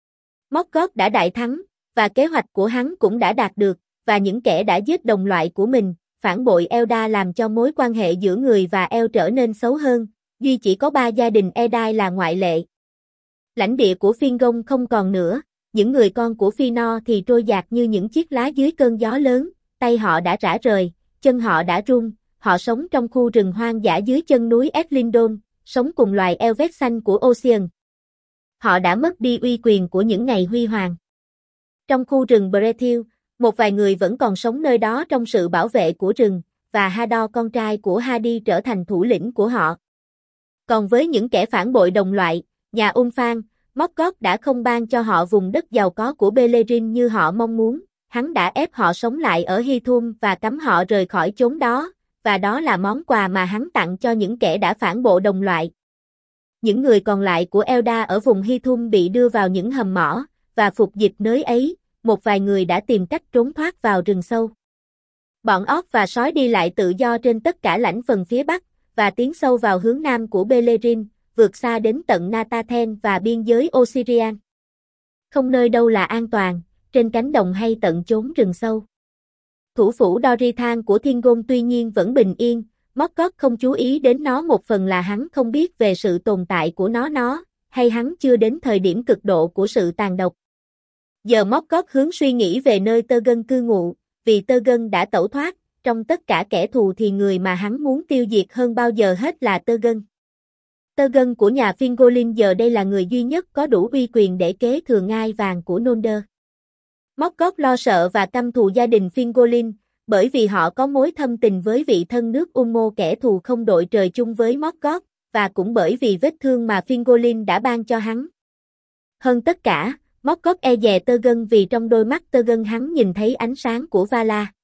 Morgoth đã đại thắng, và kế hoạch của hắn cũng đã đạt được, và những kẻ đã giết đồng loại của mình, phản bội Eldar làm cho mối quan hệ giữa người và Eld trở nên xấu hơn, duy chỉ có 3 gia đình Edai là ngoại lệ. Lãnh địa của Fingon không còn nữa, những người con của Fëanor thì trôi dạt như những chiếc lá dưới cơn gió lớn, tay họ đã rã rời, chân họ đã run, họ sống trong khu rừng hoang dã dưới chân núi Eslindon, sống cùng loài Elvet xanh của Ocean. Họ đã mất đi uy quyền của những ngày huy hoàng. Trong khu rừng Brethill, một vài người vẫn còn sống nơi đó trong sự bảo vệ của rừng, và Hador con trai của Hadi trở thành thủ lĩnh của họ. Còn với những kẻ phản bội đồng loại, nhà Ulfan, Morgoth đã không ban cho họ vùng đất giàu có của Beleriand như họ mong muốn, hắn đã ép họ sống lại ở Hithum và cấm họ rời khỏi chốn đó, và đó là món quà mà hắn tặng cho những kẻ đã phản bội đồng loại. Những người còn lại của Eldar ở vùng Hithum bị đưa vào những hầm mỏ, và phục dịch nơi ấy, một vài người đã tìm cách trốn thoát vào rừng sâu. Bọn orc và sói đi lại tự do trên tất cả lãnh phần phía bắc, và tiến sâu vào hướng nam của Beleriand, vượt xa đến tận Natathen và biên giới Osirian. Không nơi đâu là an toàn, trên cánh đồng hay tận chốn rừng sâu. Thủ phủ Dorithan của Thiên Ngôn tuy nhiên vẫn bình yên, Morgoth không chú ý đến nó, một phần là hắn không biết về sự tồn tại của nó, hay hắn chưa đến thời điểm cực độ của sự tàn độc. Giờ Morgoth hướng suy nghĩ về nơi Tơ-gân cư ngụ, vì Tơ-gân đã tẩu thoát, trong tất cả kẻ thù thì người mà hắn muốn tiêu diệt hơn bao giờ hết là Tơ-gân. Tơ-gân của nhà Fingolin giờ đây là người duy nhất có đủ uy quyền để kế thừa ngai vàng của Nolder. Morgoth lo sợ và căm thù gia đình Fingolin, bởi vì họ có mối thâm tình với vị thân nước Unmo, kẻ thù không đội trời chung với Morgoth, và cũng bởi vì vết thương mà Fingolin đã ban cho hắn. Hơn tất cả, Morgoth e dè Tơ-gân vì trong đôi mắt Tơ-gân hắn nhìn thấy ánh sáng của Vala.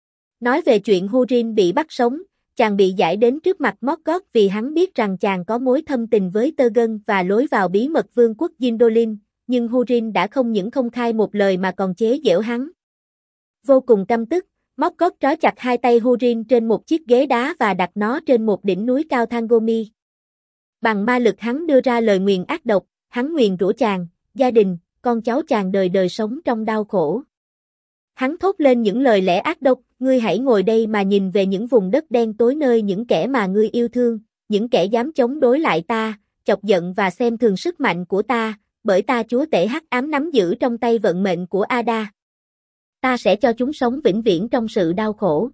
Nói về chuyện Hurin bị bắt sống, chàng bị giải đến trước mặt Morgoth vì hắn biết rằng chàng có mối thâm tình với Tơ-gân và lối vào bí mật vương quốc Yindolin, nhưng Hurin đã không những không khai một lời mà còn chế giễu hắn. Vô cùng căm tức, Morgoth trói chặt hai tay Hurin trên một chiếc ghế đá và đặt nó trên một đỉnh núi cao Thangomi. Bằng ma lực hắn đưa ra lời nguyền ác độc, hắn nguyền rủa chàng, gia đình, con cháu chàng đời đời sống trong đau khổ. Hắn thốt lên những lời lẽ ác độc, ngươi hãy ngồi đây mà nhìn về những vùng đất đen tối nơi những kẻ mà ngươi yêu thương, những kẻ dám chống đối lại ta, chọc giận và xem thường sức mạnh của ta, bởi ta chúa tể hắc ám nắm giữ trong tay vận mệnh của Ada. Ta sẽ cho chúng sống vĩnh viễn trong sự đau khổ.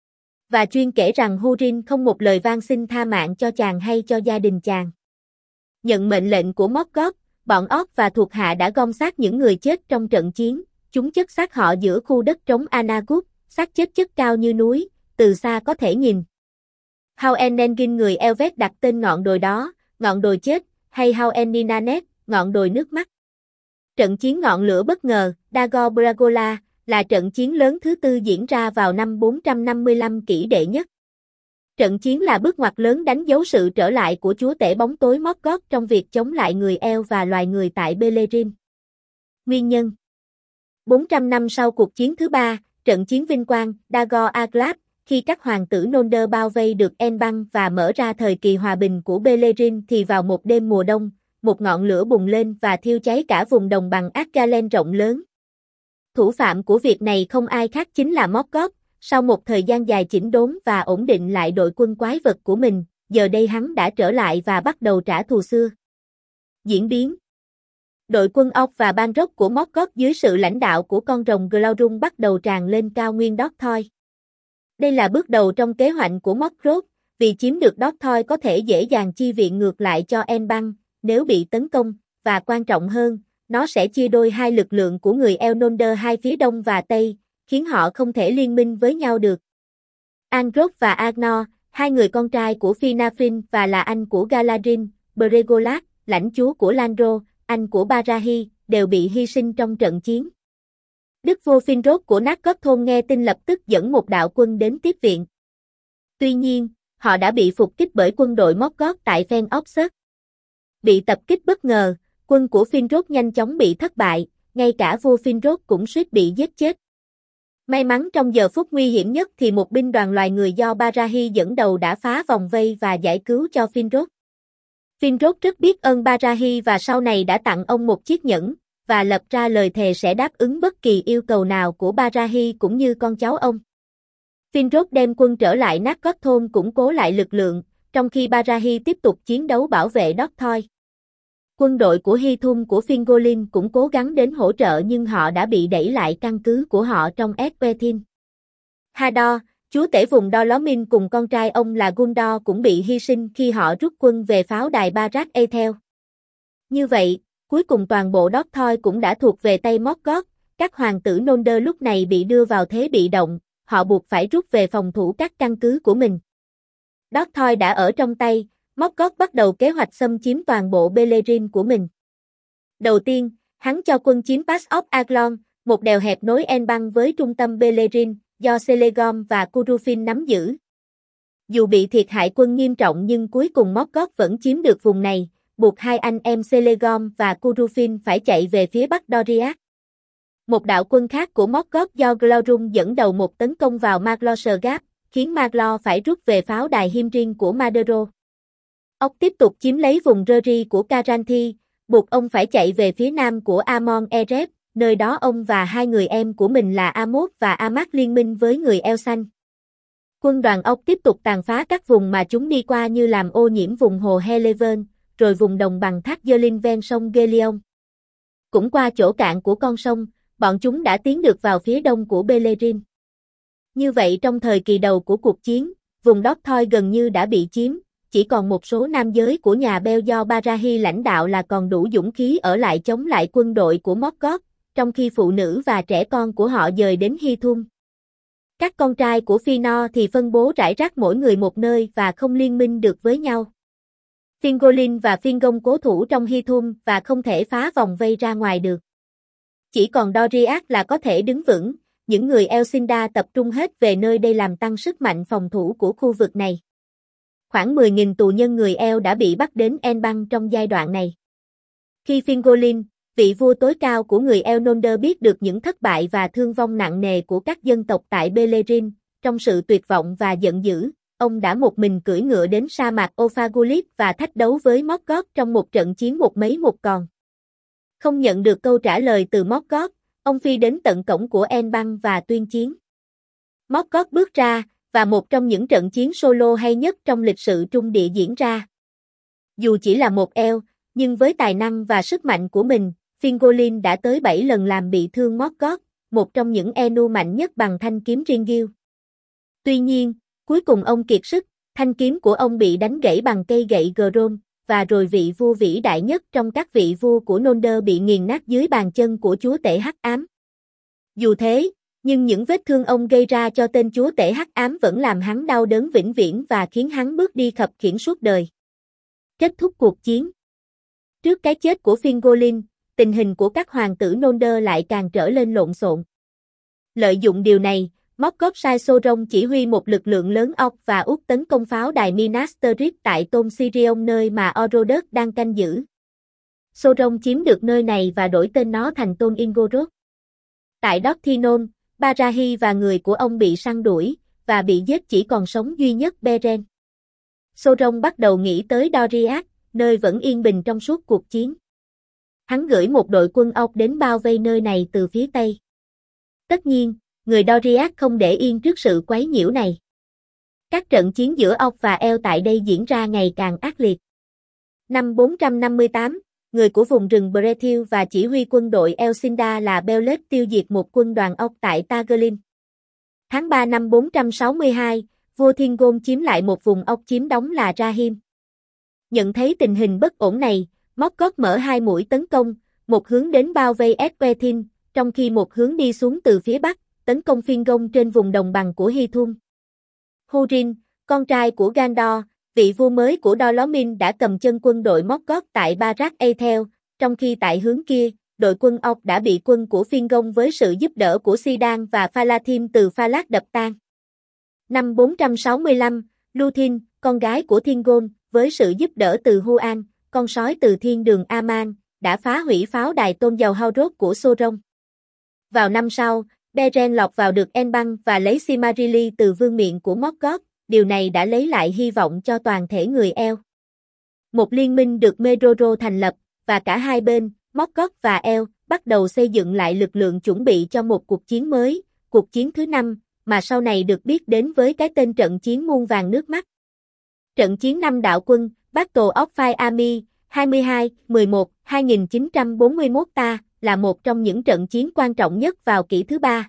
Và chuyên kể rằng Hurin không một lời van xin tha mạng cho chàng hay cho gia đình chàng. Nhận mệnh lệnh của Morgoth, bọn orc và thuộc hạ đã gom xác những người chết trong trận chiến, chúng chất xác họ giữa khu đất trống Anagut, xác chết chất cao như núi, từ xa có thể nhìn. Hauenengin người Elvet đặt tên ngọn đồi đó, ngọn đồi chết, hay Haueninanet, ngọn đồi nước mắt. Trận chiến ngọn lửa bất ngờ, Dagor Bragola, là trận chiến lớn thứ tư diễn ra vào năm 455 kỷ đệ nhất. Trận chiến là bước ngoặt lớn đánh dấu sự trở lại của chúa tể bóng tối Morgoth trong việc chống lại người Eld và loài người tại Beleriand. Nguyên nhân 400 năm sau cuộc chiến thứ ba, trận chiến vinh quang, Dagor Aglab, khi các hoàng tử Nolder bao vây được En-băng và mở ra thời kỳ hòa bình của Beleriand thì vào một đêm mùa đông, một ngọn lửa bùng lên và thiêu cháy cả vùng đồng bằng Akgalen rộng lớn. Thủ phạm của việc này không ai khác chính là Morgoth, Sau một thời gian dài chỉnh đốn và ổn định lại đội quân quái vật của mình, giờ đây hắn đã trở lại và bắt đầu trả thù xưa. Diễn biến. Đội quân Orc và Balrog của Morgoth dưới sự lãnh đạo của con rồng Glaurung bắt đầu tràn lên cao nguyên Dorthoy. Đây là bước đầu trong kế hoạch của Morgoth, vì chiếm được Dorthoy có thể dễ dàng chi viện ngược lại cho Enbang nếu bị tấn công, và quan trọng hơn, nó sẽ chia đôi hai lực lượng của người Elnonder hai phía đông và tây, khiến họ không thể liên minh với nhau được. Angrod và Agnor, hai người con trai của Finarfin và là anh của Galadrin, Bregolas, lãnh chúa của Landro, anh của Barahi, đều bị hy sinh trong trận chiến. Đức vua Finrod của Nargothrond nghe tin lập tức dẫn một đạo quân đến tiếp viện. Tuy nhiên, họ đã bị phục kích bởi quân đội Morgoth tại Fen Oxford. Bị tập kích bất ngờ, quân của Finrod nhanh chóng bị thất bại, ngay cả vua Finrod cũng suýt bị giết chết. May mắn trong giờ phút nguy hiểm nhất thì một binh đoàn loài người do Barahi dẫn đầu đã phá vòng vây và giải cứu cho Finrod. Finrod rất biết ơn Barahi và sau này đã tặng ông một chiếc nhẫn, và lập ra lời thề sẽ đáp ứng bất kỳ yêu cầu nào của Barahi cũng như con cháu ông. Finrod đem quân trở lại Nargothrond củng cố lại lực lượng, trong khi Barahi tiếp tục chiến đấu bảo vệ Dorthoy. Quân đội của Hithum của Fingolin cũng cố gắng đến hỗ trợ nhưng họ đã bị đẩy lại căn cứ của họ trong Eswathin. Hador, chúa tể vùng Dolomin cùng con trai ông là Gundor cũng bị hy sinh khi họ rút quân về pháo đài Barak Ethel. Như vậy, cuối cùng toàn bộ Dorthoy cũng đã thuộc về tay Morgoth, các hoàng tử Nonder lúc này bị đưa vào thế bị động, họ buộc phải rút về phòng thủ các căn cứ của mình. Dorthoy đã ở trong tay, Morgoth bắt đầu kế hoạch xâm chiếm toàn bộ Beleriand của mình. Đầu tiên, hắn cho quân chiếm Pass of Arglon, một đèo hẹp nối Enbang với trung tâm Beleriand, do Celegom và Curufin nắm giữ. Dù bị thiệt hại quân nghiêm trọng nhưng cuối cùng Morgoth vẫn chiếm được vùng này, buộc hai anh em Celegom và Curufin phải chạy về phía bắc Doriath. Một đạo quân khác của Morgoth do Glaurung dẫn đầu một tấn công vào Maglor Gap, khiến Maglor phải rút về pháo đài Himrin của Madero. Ông tiếp tục chiếm lấy vùng Reri của Caranthi, buộc ông phải chạy về phía nam của Amon Ereb, nơi đó ông và hai người em của mình là Amos và Amak liên minh với người eo xanh. Quân đoàn ông tiếp tục tàn phá các vùng mà chúng đi qua như làm ô nhiễm vùng hồ Heleven, rồi vùng đồng bằng thác Dơ-linh ven sông Gelion. Cũng qua chỗ cạn của con sông, bọn chúng đã tiến được vào phía đông của Beleriand. Như vậy trong thời kỳ đầu của cuộc chiến, vùng Dorthoy gần như đã bị chiếm, chỉ còn một số nam giới của nhà Bel do Barahi lãnh đạo là còn đủ dũng khí ở lại chống lại quân đội của Morgoth, trong khi phụ nữ và trẻ con của họ dời đến Hithum. Các con trai của Fëanor thì phân bố rải rác mỗi người một nơi và không liên minh được với nhau. Fingolin và Fingong cố thủ trong Hithum và không thể phá vòng vây ra ngoài được. Chỉ còn Doriath là có thể đứng vững, những người Elsinda tập trung hết về nơi đây làm tăng sức mạnh phòng thủ của khu vực này. Khoảng 10.000 tù nhân người El đã bị bắt đến Enbang trong giai đoạn này. Khi Fingolin, vị vua tối cao của người Elnonder biết được những thất bại và thương vong nặng nề của các dân tộc tại Beleriand, trong sự tuyệt vọng và giận dữ, ông đã một mình cưỡi ngựa đến sa mạc Ophagulit và thách đấu với Morgoth trong một trận chiến một mấy một còn. Không nhận được câu trả lời từ Morgoth, ông phi đến tận cổng của Enbang và tuyên chiến. Morgoth bước ra, và một trong những trận chiến solo hay nhất trong lịch sử Trung Địa diễn ra. Dù chỉ là một eo, nhưng với tài năng và sức mạnh của mình, Fingolin đã tới 7 lần làm bị thương Morgoth, một trong những Enu mạnh nhất bằng thanh kiếm Ringil. Tuy nhiên, cuối cùng ông kiệt sức, thanh kiếm của ông bị đánh gãy bằng cây gậy Grom, và rồi vị vua vĩ đại nhất trong các vị vua của Nonder bị nghiền nát dưới bàn chân của chúa tể Hắc Ám. Dù thế, nhưng những vết thương ông gây ra cho tên chúa tể Hắc Ám vẫn làm hắn đau đớn vĩnh viễn và khiến hắn bước đi khập khiễng suốt đời. Kết thúc cuộc chiến. Trước cái chết của Fingolin, tình hình của các hoàng tử Nonder lại càng trở lên lộn xộn. Lợi dụng điều này, Morgoth sai Sauron chỉ huy một lực lượng lớn Orc và Úc tấn công pháo đài Minas Tirith tại Tôn Sirion nơi mà Orodet đang canh giữ. Sauron chiếm được nơi này và đổi tên nó thành Tôn Ingoroth. Tại Dorthinnon, Barahi và người của ông bị săn đuổi, và bị giết chỉ còn sống duy nhất Beren. Sauron bắt đầu nghĩ tới Doriath, nơi vẫn yên bình trong suốt cuộc chiến. Hắn gửi một đội quân Orc đến bao vây nơi này từ phía Tây. Tất nhiên, người Doriath không để yên trước sự quấy nhiễu này. Các trận chiến giữa Orc và Ell tại đây diễn ra ngày càng ác liệt. Năm 458, người của vùng rừng Brethil và chỉ huy quân đội Elsinda là Beowulf tiêu diệt một quân đoàn Orc tại Tagerlin. Tháng 3 năm 462, vua Thingol chiếm lại một vùng Orc chiếm đóng là Rahim. Nhận thấy tình hình bất ổn này, Morgoth mở hai mũi tấn công, một hướng đến bao vây Esquethin, trong khi một hướng đi xuống từ phía bắc, tấn công Fingol trên vùng đồng bằng của Hythum. Húrin, con trai của Gandor, vị vua mới của Dolomin đã cầm chân quân đội Morgoth tại Barak Aethel, trong khi tại hướng kia, đội quân Orc đã bị quân của Fingol với sự giúp đỡ của Sidan và Falathim từ Phalat đập tan. Năm 465, Lúthien, con gái của Thingol, với sự giúp đỡ từ Huan, con sói từ thiên đường Aman, đã phá hủy pháo đài tôn dầu Haurok của Sauron. Vào năm sau, Beren lọt vào được Enbang và lấy Silmarili từ vương miện của Morgoth, điều này đã lấy lại hy vọng cho toàn thể người Ell. Một liên minh được Medoro thành lập, và cả hai bên, Morgoth và Ell, bắt đầu xây dựng lại lực lượng chuẩn bị cho một cuộc chiến mới, cuộc chiến thứ 5, mà sau này được biết đến với cái tên trận chiến muôn vàng nước mắt. Trận chiến 5 đạo quân, Battle of Five Army, 22-11-2941 ta, là một trong những trận chiến quan trọng nhất vào kỷ thứ 3.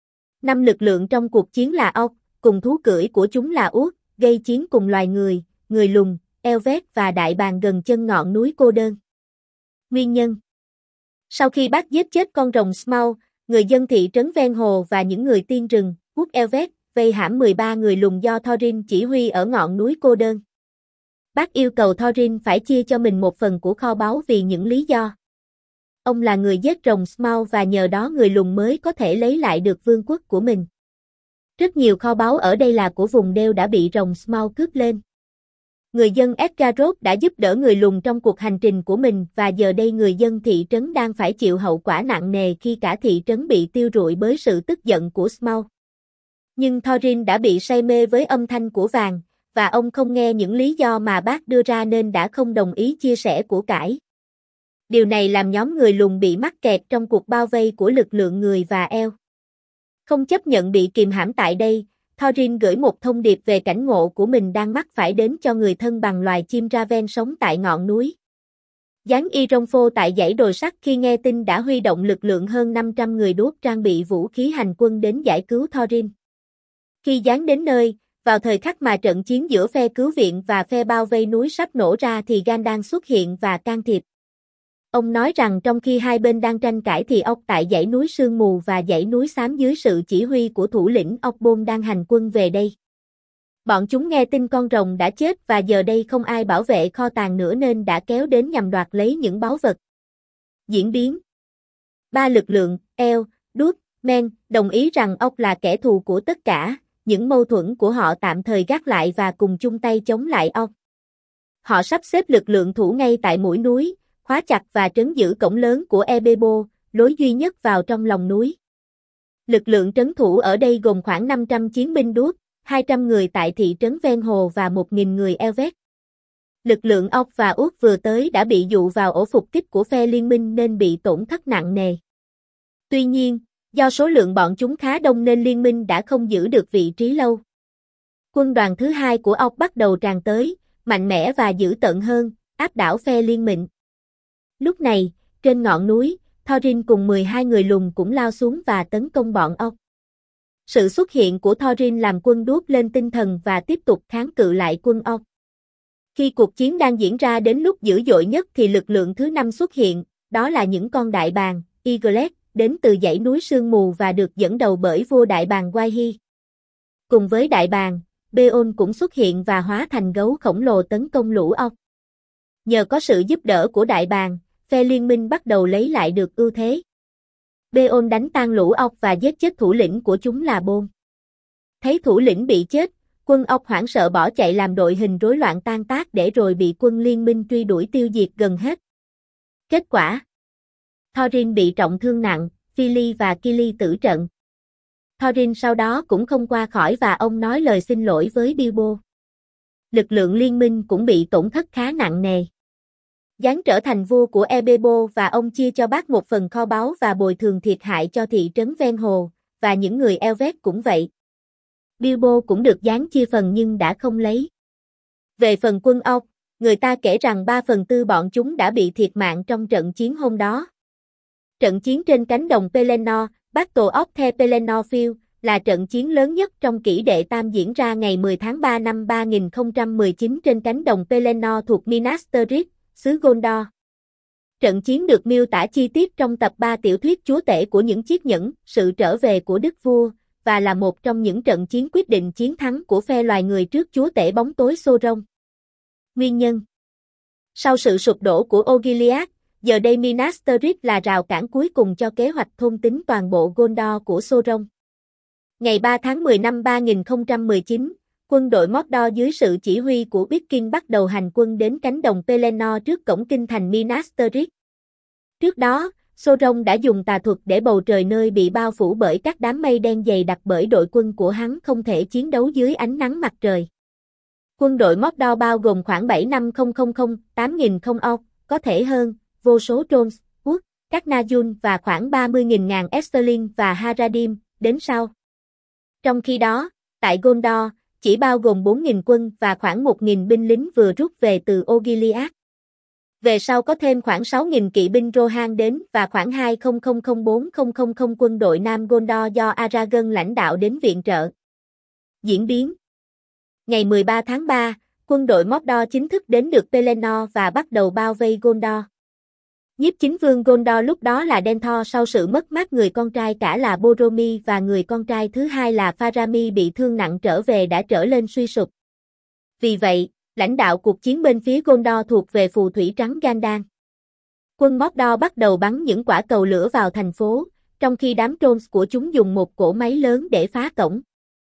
5 lực lượng trong cuộc chiến là Orc, cùng thú cưỡi của chúng là Uất, gây chiến cùng loài người, người lùn, Elvet và đại bàng gần chân ngọn núi cô đơn. Nguyên nhân: sau khi bắt giết chết con rồng Smaug, người dân thị trấn ven hồ và những người tiên rừng, Uất Elvet, vây hãm 13 người lùn do Thorin chỉ huy ở ngọn núi cô đơn. Bác yêu cầu Thorin phải chia cho mình một phần của kho báu vì những lý do. Ông là người giết rồng Smaug và nhờ đó người lùn mới có thể lấy lại được vương quốc của mình. Rất nhiều kho báu ở đây là của vùng đeo đã bị rồng Smaug cướp lên. Người dân Esgaroth đã giúp đỡ người lùn trong cuộc hành trình của mình và giờ đây người dân thị trấn đang phải chịu hậu quả nặng nề khi cả thị trấn bị tiêu rụi bởi sự tức giận của Smaug. Nhưng Thorin đã bị say mê với âm thanh của vàng, và ông không nghe những lý do mà bác đưa ra nên đã không đồng ý chia sẻ của cải. Điều này làm nhóm người lùn bị mắc kẹt trong cuộc bao vây của lực lượng người và Ell. Không chấp nhận bị kìm hãm tại đây, Thorin gửi một thông điệp về cảnh ngộ của mình đang mắc phải đến cho người thân bằng loài chim Raven sống tại ngọn núi. Giáng Irongfo tại dãy đồi sắt khi nghe tin đã huy động lực lượng hơn 500 người đốt trang bị vũ khí hành quân đến giải cứu Thorin. Khi giáng đến nơi, vào thời khắc mà trận chiến giữa phe cứu viện và phe bao vây núi sắp nổ ra thì Gandalf xuất hiện và can thiệp. Ông nói rằng trong khi hai bên đang tranh cãi thì Orc tại dãy núi sương mù và dãy núi xám dưới sự chỉ huy của thủ lĩnh Orcbone đang hành quân về đây. Bọn chúng nghe tin con rồng đã chết và giờ đây không ai bảo vệ kho tàng nữa nên đã kéo đến nhằm đoạt lấy những báu vật. Diễn biến: 3 lực lượng, Ell, Dút, Men, đồng ý rằng Orc là kẻ thù của tất cả, những mâu thuẫn của họ tạm thời gác lại và cùng chung tay chống lại Orc. Họ sắp xếp lực lượng thủ ngay tại mũi núi, khóa chặt và trấn giữ cổng lớn của Ebebo, lối duy nhất vào trong lòng núi. Lực lượng trấn thủ ở đây gồm khoảng 500 chiến binh Đuốc, 200 người tại thị trấn ven hồ và 1.000 người Elvet. Lực lượng Orc và Uất vừa tới đã bị dụ vào ổ phục kích của phe liên minh nên bị tổn thất nặng nề. Tuy nhiên, do số lượng bọn chúng khá đông nên liên minh đã không giữ được vị trí lâu. Quân đoàn thứ 2 của Orc bắt đầu tràn tới, mạnh mẽ và dữ tợn hơn, áp đảo phe liên minh. Lúc này, trên ngọn núi, Thorin cùng 12 người lùn cũng lao xuống và tấn công bọn Orc. Sự xuất hiện của Thorin làm quân Đuốc lên tinh thần và tiếp tục kháng cự lại quân Orc. Khi cuộc chiến đang diễn ra đến lúc dữ dội nhất thì lực lượng thứ 5 xuất hiện, đó là những con đại bàng, Eaglet, đến từ dãy núi sương mù và được dẫn đầu bởi vua đại bàng Waihi. Cùng với đại bàng, Beorn cũng xuất hiện và hóa thành gấu khổng lồ tấn công lũ Orc. Nhờ có sự giúp đỡ của đại bàng, phe liên minh bắt đầu lấy lại được ưu thế. Beorn đánh tan lũ Orc và giết chết thủ lĩnh của chúng là Bôn. Thấy thủ lĩnh bị chết, quân Orc hoảng sợ bỏ chạy làm đội hình rối loạn tan tác để rồi bị quân liên minh truy đuổi tiêu diệt gần hết. Kết quả: Thorin bị trọng thương nặng, Fili và Kili tử trận. Thorin sau đó cũng không qua khỏi và ông nói lời xin lỗi với Bilbo. Lực lượng liên minh cũng bị tổn thất khá nặng nề. Giáng trở thành vua của Ebebo và ông chia cho bác một phần kho báu và bồi thường thiệt hại cho thị trấn ven hồ, và những người Elvet cũng vậy. Bilbo cũng được giáng chia phần nhưng đã không lấy. Về phần quân Orc, người ta kể rằng 3/4 bọn chúng đã bị thiệt mạng trong trận chiến hôm đó. Trận chiến trên cánh đồng Pelennor, Battle of the Pelennor Field, là trận chiến lớn nhất trong kỷ đệ tam diễn ra ngày 10 tháng 3 năm 3019 trên cánh đồng Pelennor thuộc Minas Tirith, xứ Gondor. Trận chiến được miêu tả chi tiết trong tập 3 tiểu thuyết Chúa tể của những chiếc nhẫn, sự trở về của Đức Vua, và là một trong những trận chiến quyết định chiến thắng của phe loài người trước Chúa tể bóng tối Sauron. Nguyên nhân: sau sự sụp đổ của Osgiliath, giờ đây Minas Tirith là rào cản cuối cùng cho kế hoạch thôn tính toàn bộ Gondor của Sauron. Ngày 3 tháng 10 năm 3019, quân đội Mordor dưới sự chỉ huy của Viking bắt đầu hành quân đến cánh đồng Pelennor trước cổng kinh thành Minas Tirith. Trước đó, Sauron đã dùng tà thuật để bầu trời nơi bị bao phủ bởi các đám mây đen dày đặc bởi đội quân của hắn không thể chiến đấu dưới ánh nắng mặt trời. Quân đội Mordor bao gồm khoảng 75000-8000 Orc, có thể hơn, vô số Trolls, Uruk, các Najun và khoảng 30.000 Esterling và Haradim, đến sau. Trong khi đó, tại Gondor, chỉ bao gồm 4.000 quân và khoảng 1.000 binh lính vừa rút về từ Osgiliath. Về sau có thêm khoảng 6.000 kỵ binh Rohan đến và khoảng 2004-000 quân đội Nam Gondor do Aragorn lãnh đạo đến viện trợ. Diễn biến: ngày 13 tháng 3, quân đội Mordor chính thức đến được Pelennor và bắt đầu bao vây Gondor. Nhiếp chính vương Gondor lúc đó là Denethor sau sự mất mát người con trai cả là Boromir và người con trai thứ hai là Faramir bị thương nặng trở về đã trở lên suy sụp. Vì vậy, lãnh đạo cuộc chiến bên phía Gondor thuộc về phù thủy trắng Gandalf. Quân Mordor bắt đầu bắn những quả cầu lửa vào thành phố, trong khi đám Trolls của chúng dùng một cỗ máy lớn để phá cổng.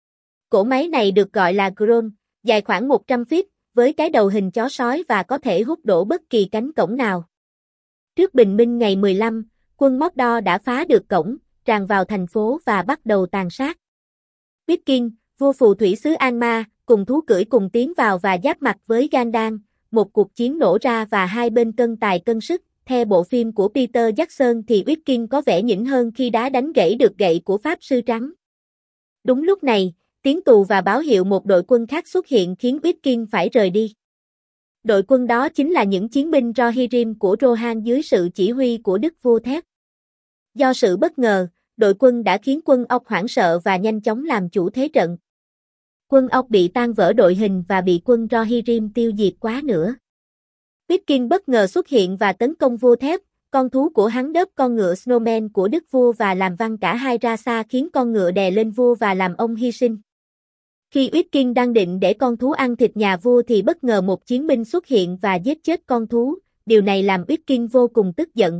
Cỗ máy này được gọi là Grol, dài khoảng 100 feet, với cái đầu hình chó sói và có thể hút đổ bất kỳ cánh cổng nào. Trước bình minh ngày 15, quân Mordor đã phá được cổng, tràn vào thành phố và bắt đầu tàn sát. Viking, vua phù thủy xứ Angmar, cùng thú cưỡi cùng tiến vào và giáp mặt với Gandalf, một cuộc chiến nổ ra và hai bên cân tài cân sức. Theo bộ phim của Peter Jackson thì Viking có vẻ nhỉnh hơn khi đá đánh gãy được gậy của Pháp Sư Trắng. Đúng lúc này, tiếng tù và báo hiệu một đội quân khác xuất hiện khiến Viking phải rời đi. Đội quân đó chính là những chiến binh Rohirrim của Rohan dưới sự chỉ huy của Đức Vua Thép. Do sự bất ngờ, đội quân đã khiến quân Orc hoảng sợ và nhanh chóng làm chủ thế trận. Quân Orc bị tan vỡ đội hình và bị quân Rohirrim tiêu diệt quá nữa. Viking bất ngờ xuất hiện và tấn công vua Thép, con thú của hắn đớp con ngựa Snowman của Đức Vua và làm văng cả hai ra xa khiến con ngựa đè lên vua và làm ông hy sinh. Khi Viking đang định để con thú ăn thịt nhà vua thì bất ngờ một chiến binh xuất hiện và giết chết con thú, điều này làm Viking vô cùng tức giận.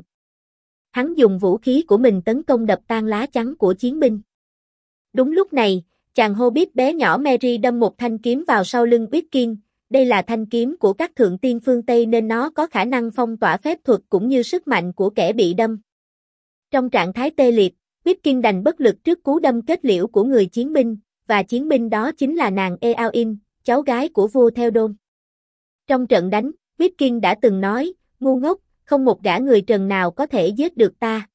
Hắn dùng vũ khí của mình tấn công đập tan lá chắn của chiến binh. Đúng lúc này, chàng Hobbit bé nhỏ Merry đâm một thanh kiếm vào sau lưng Viking. Đây là thanh kiếm của các thượng tiên phương Tây nên nó có khả năng phong tỏa phép thuật cũng như sức mạnh của kẻ bị đâm. Trong trạng thái tê liệt, Viking đành bất lực trước cú đâm kết liễu của người chiến binh, và chiến binh đó chính là nàng Eowyn, cháu gái của vua Theoden. Trong trận đánh, Viking đã từng nói, ngu ngốc, không một gã người trần nào có thể giết được ta.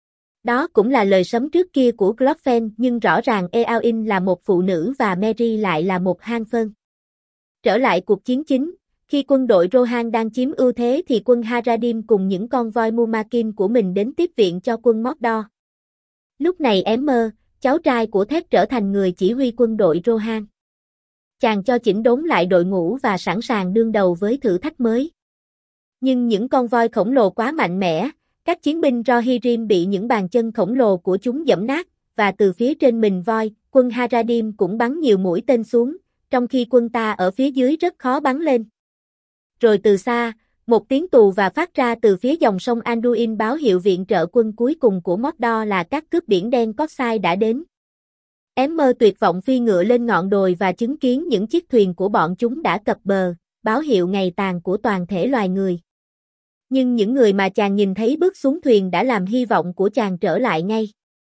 Đó cũng là lời sấm trước kia của Glorfin, nhưng rõ ràng Eowyn là một phụ nữ và Merry lại là một Hanfern. Trở lại cuộc chiến chính, khi quân đội Rohan đang chiếm ưu thế thì quân Haradim cùng những con voi Mumakin của mình đến tiếp viện cho quân Mordor. Lúc này Emmer, cháu trai của Thép trở thành người chỉ huy quân đội Rohan. Chàng cho chỉnh đốn lại đội ngũ và sẵn sàng đương đầu với thử thách mới. Nhưng những con voi khổng lồ quá mạnh mẽ, các chiến binh Rohirrim bị những bàn chân khổng lồ của chúng giẫm nát, và từ phía trên mình voi, quân Haradim cũng bắn nhiều mũi tên xuống, trong khi quân ta ở phía dưới rất khó bắn lên. Rồi từ xa, một tiếng tù và phát ra từ phía dòng sông Anduin báo hiệu viện trợ quân cuối cùng của Mordor là các cướp biển đen Coxai đã đến. Emmer tuyệt vọng phi ngựa lên ngọn đồi và chứng kiến những chiếc thuyền của bọn chúng đã cập bờ, báo hiệu ngày tàn của toàn thể loài người. Nhưng những người mà chàng nhìn thấy bước xuống thuyền đã làm hy vọng của chàng trở lại ngay.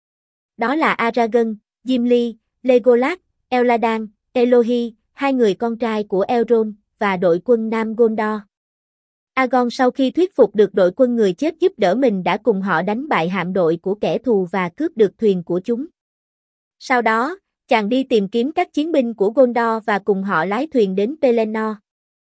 Đó là Aragorn, Gimli, Legolas, Eladan, Elohi, hai người con trai của Elrond, và đội quân Nam Gondor. Aragorn sau khi thuyết phục được đội quân người chết giúp đỡ mình đã cùng họ đánh bại hạm đội của kẻ thù và cướp được thuyền của chúng. Sau đó, chàng đi tìm kiếm các chiến binh của Gondor và cùng họ lái thuyền đến Pelennor.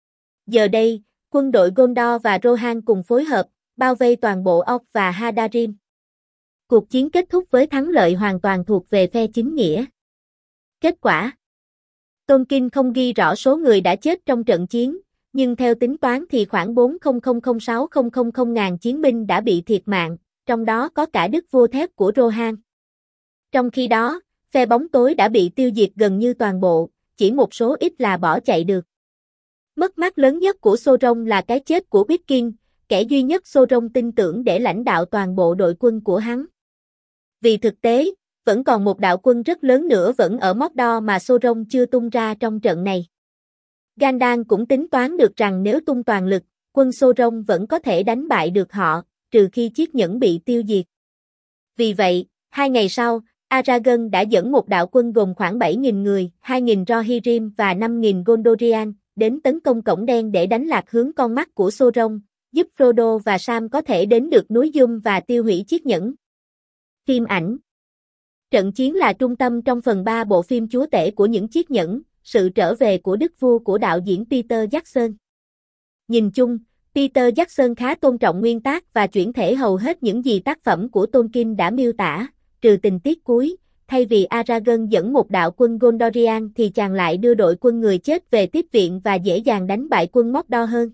Giờ đây, quân đội Gondor và Rohan cùng phối hợp, bao vây toàn bộ Orc và Hadarim. Cuộc chiến kết thúc với thắng lợi hoàn toàn thuộc về phe chính nghĩa. Kết quả: Tolkien không ghi rõ số người đã chết trong trận chiến, nhưng theo tính toán thì khoảng 400,000-600,000 ngàn chiến binh đã bị thiệt mạng, trong đó có cả đức vua thép của Rohan. Trong khi đó, phe bóng tối đã bị tiêu diệt gần như toàn bộ, chỉ một số ít là bỏ chạy được. Mất mát lớn nhất của Sauron là cái chết của Birkin, kẻ duy nhất Sauron tin tưởng để lãnh đạo toàn bộ đội quân của hắn. Vì thực tế, vẫn còn một đạo quân rất lớn nữa vẫn ở Mordor mà Sauron chưa tung ra trong trận này. Gandalf cũng tính toán được rằng nếu tung toàn lực, quân Sauron vẫn có thể đánh bại được họ, trừ khi chiếc nhẫn bị tiêu diệt. Vì vậy, 2 ngày sau, Aragorn đã dẫn một đạo quân gồm khoảng 7.000 người, 2.000 Rohirrim và 5.000 Gondorian, đến tấn công cổng đen để đánh lạc hướng con mắt của Sauron, giúp Frodo và Sam có thể đến được núi Doom và tiêu hủy chiếc nhẫn. Phim ảnh. Trận chiến là trung tâm trong phần 3 bộ phim Chúa tể của những chiếc nhẫn, sự trở về của đức vua của đạo diễn Peter Jackson. Nhìn chung, Peter Jackson khá tôn trọng nguyên tác và chuyển thể hầu hết những gì tác phẩm của Tolkien đã miêu tả, trừ tình tiết cuối, thay vì Aragorn dẫn một đạo quân Gondorian thì chàng lại đưa đội quân người chết về tiếp viện và dễ dàng đánh bại quân Mordor hơn.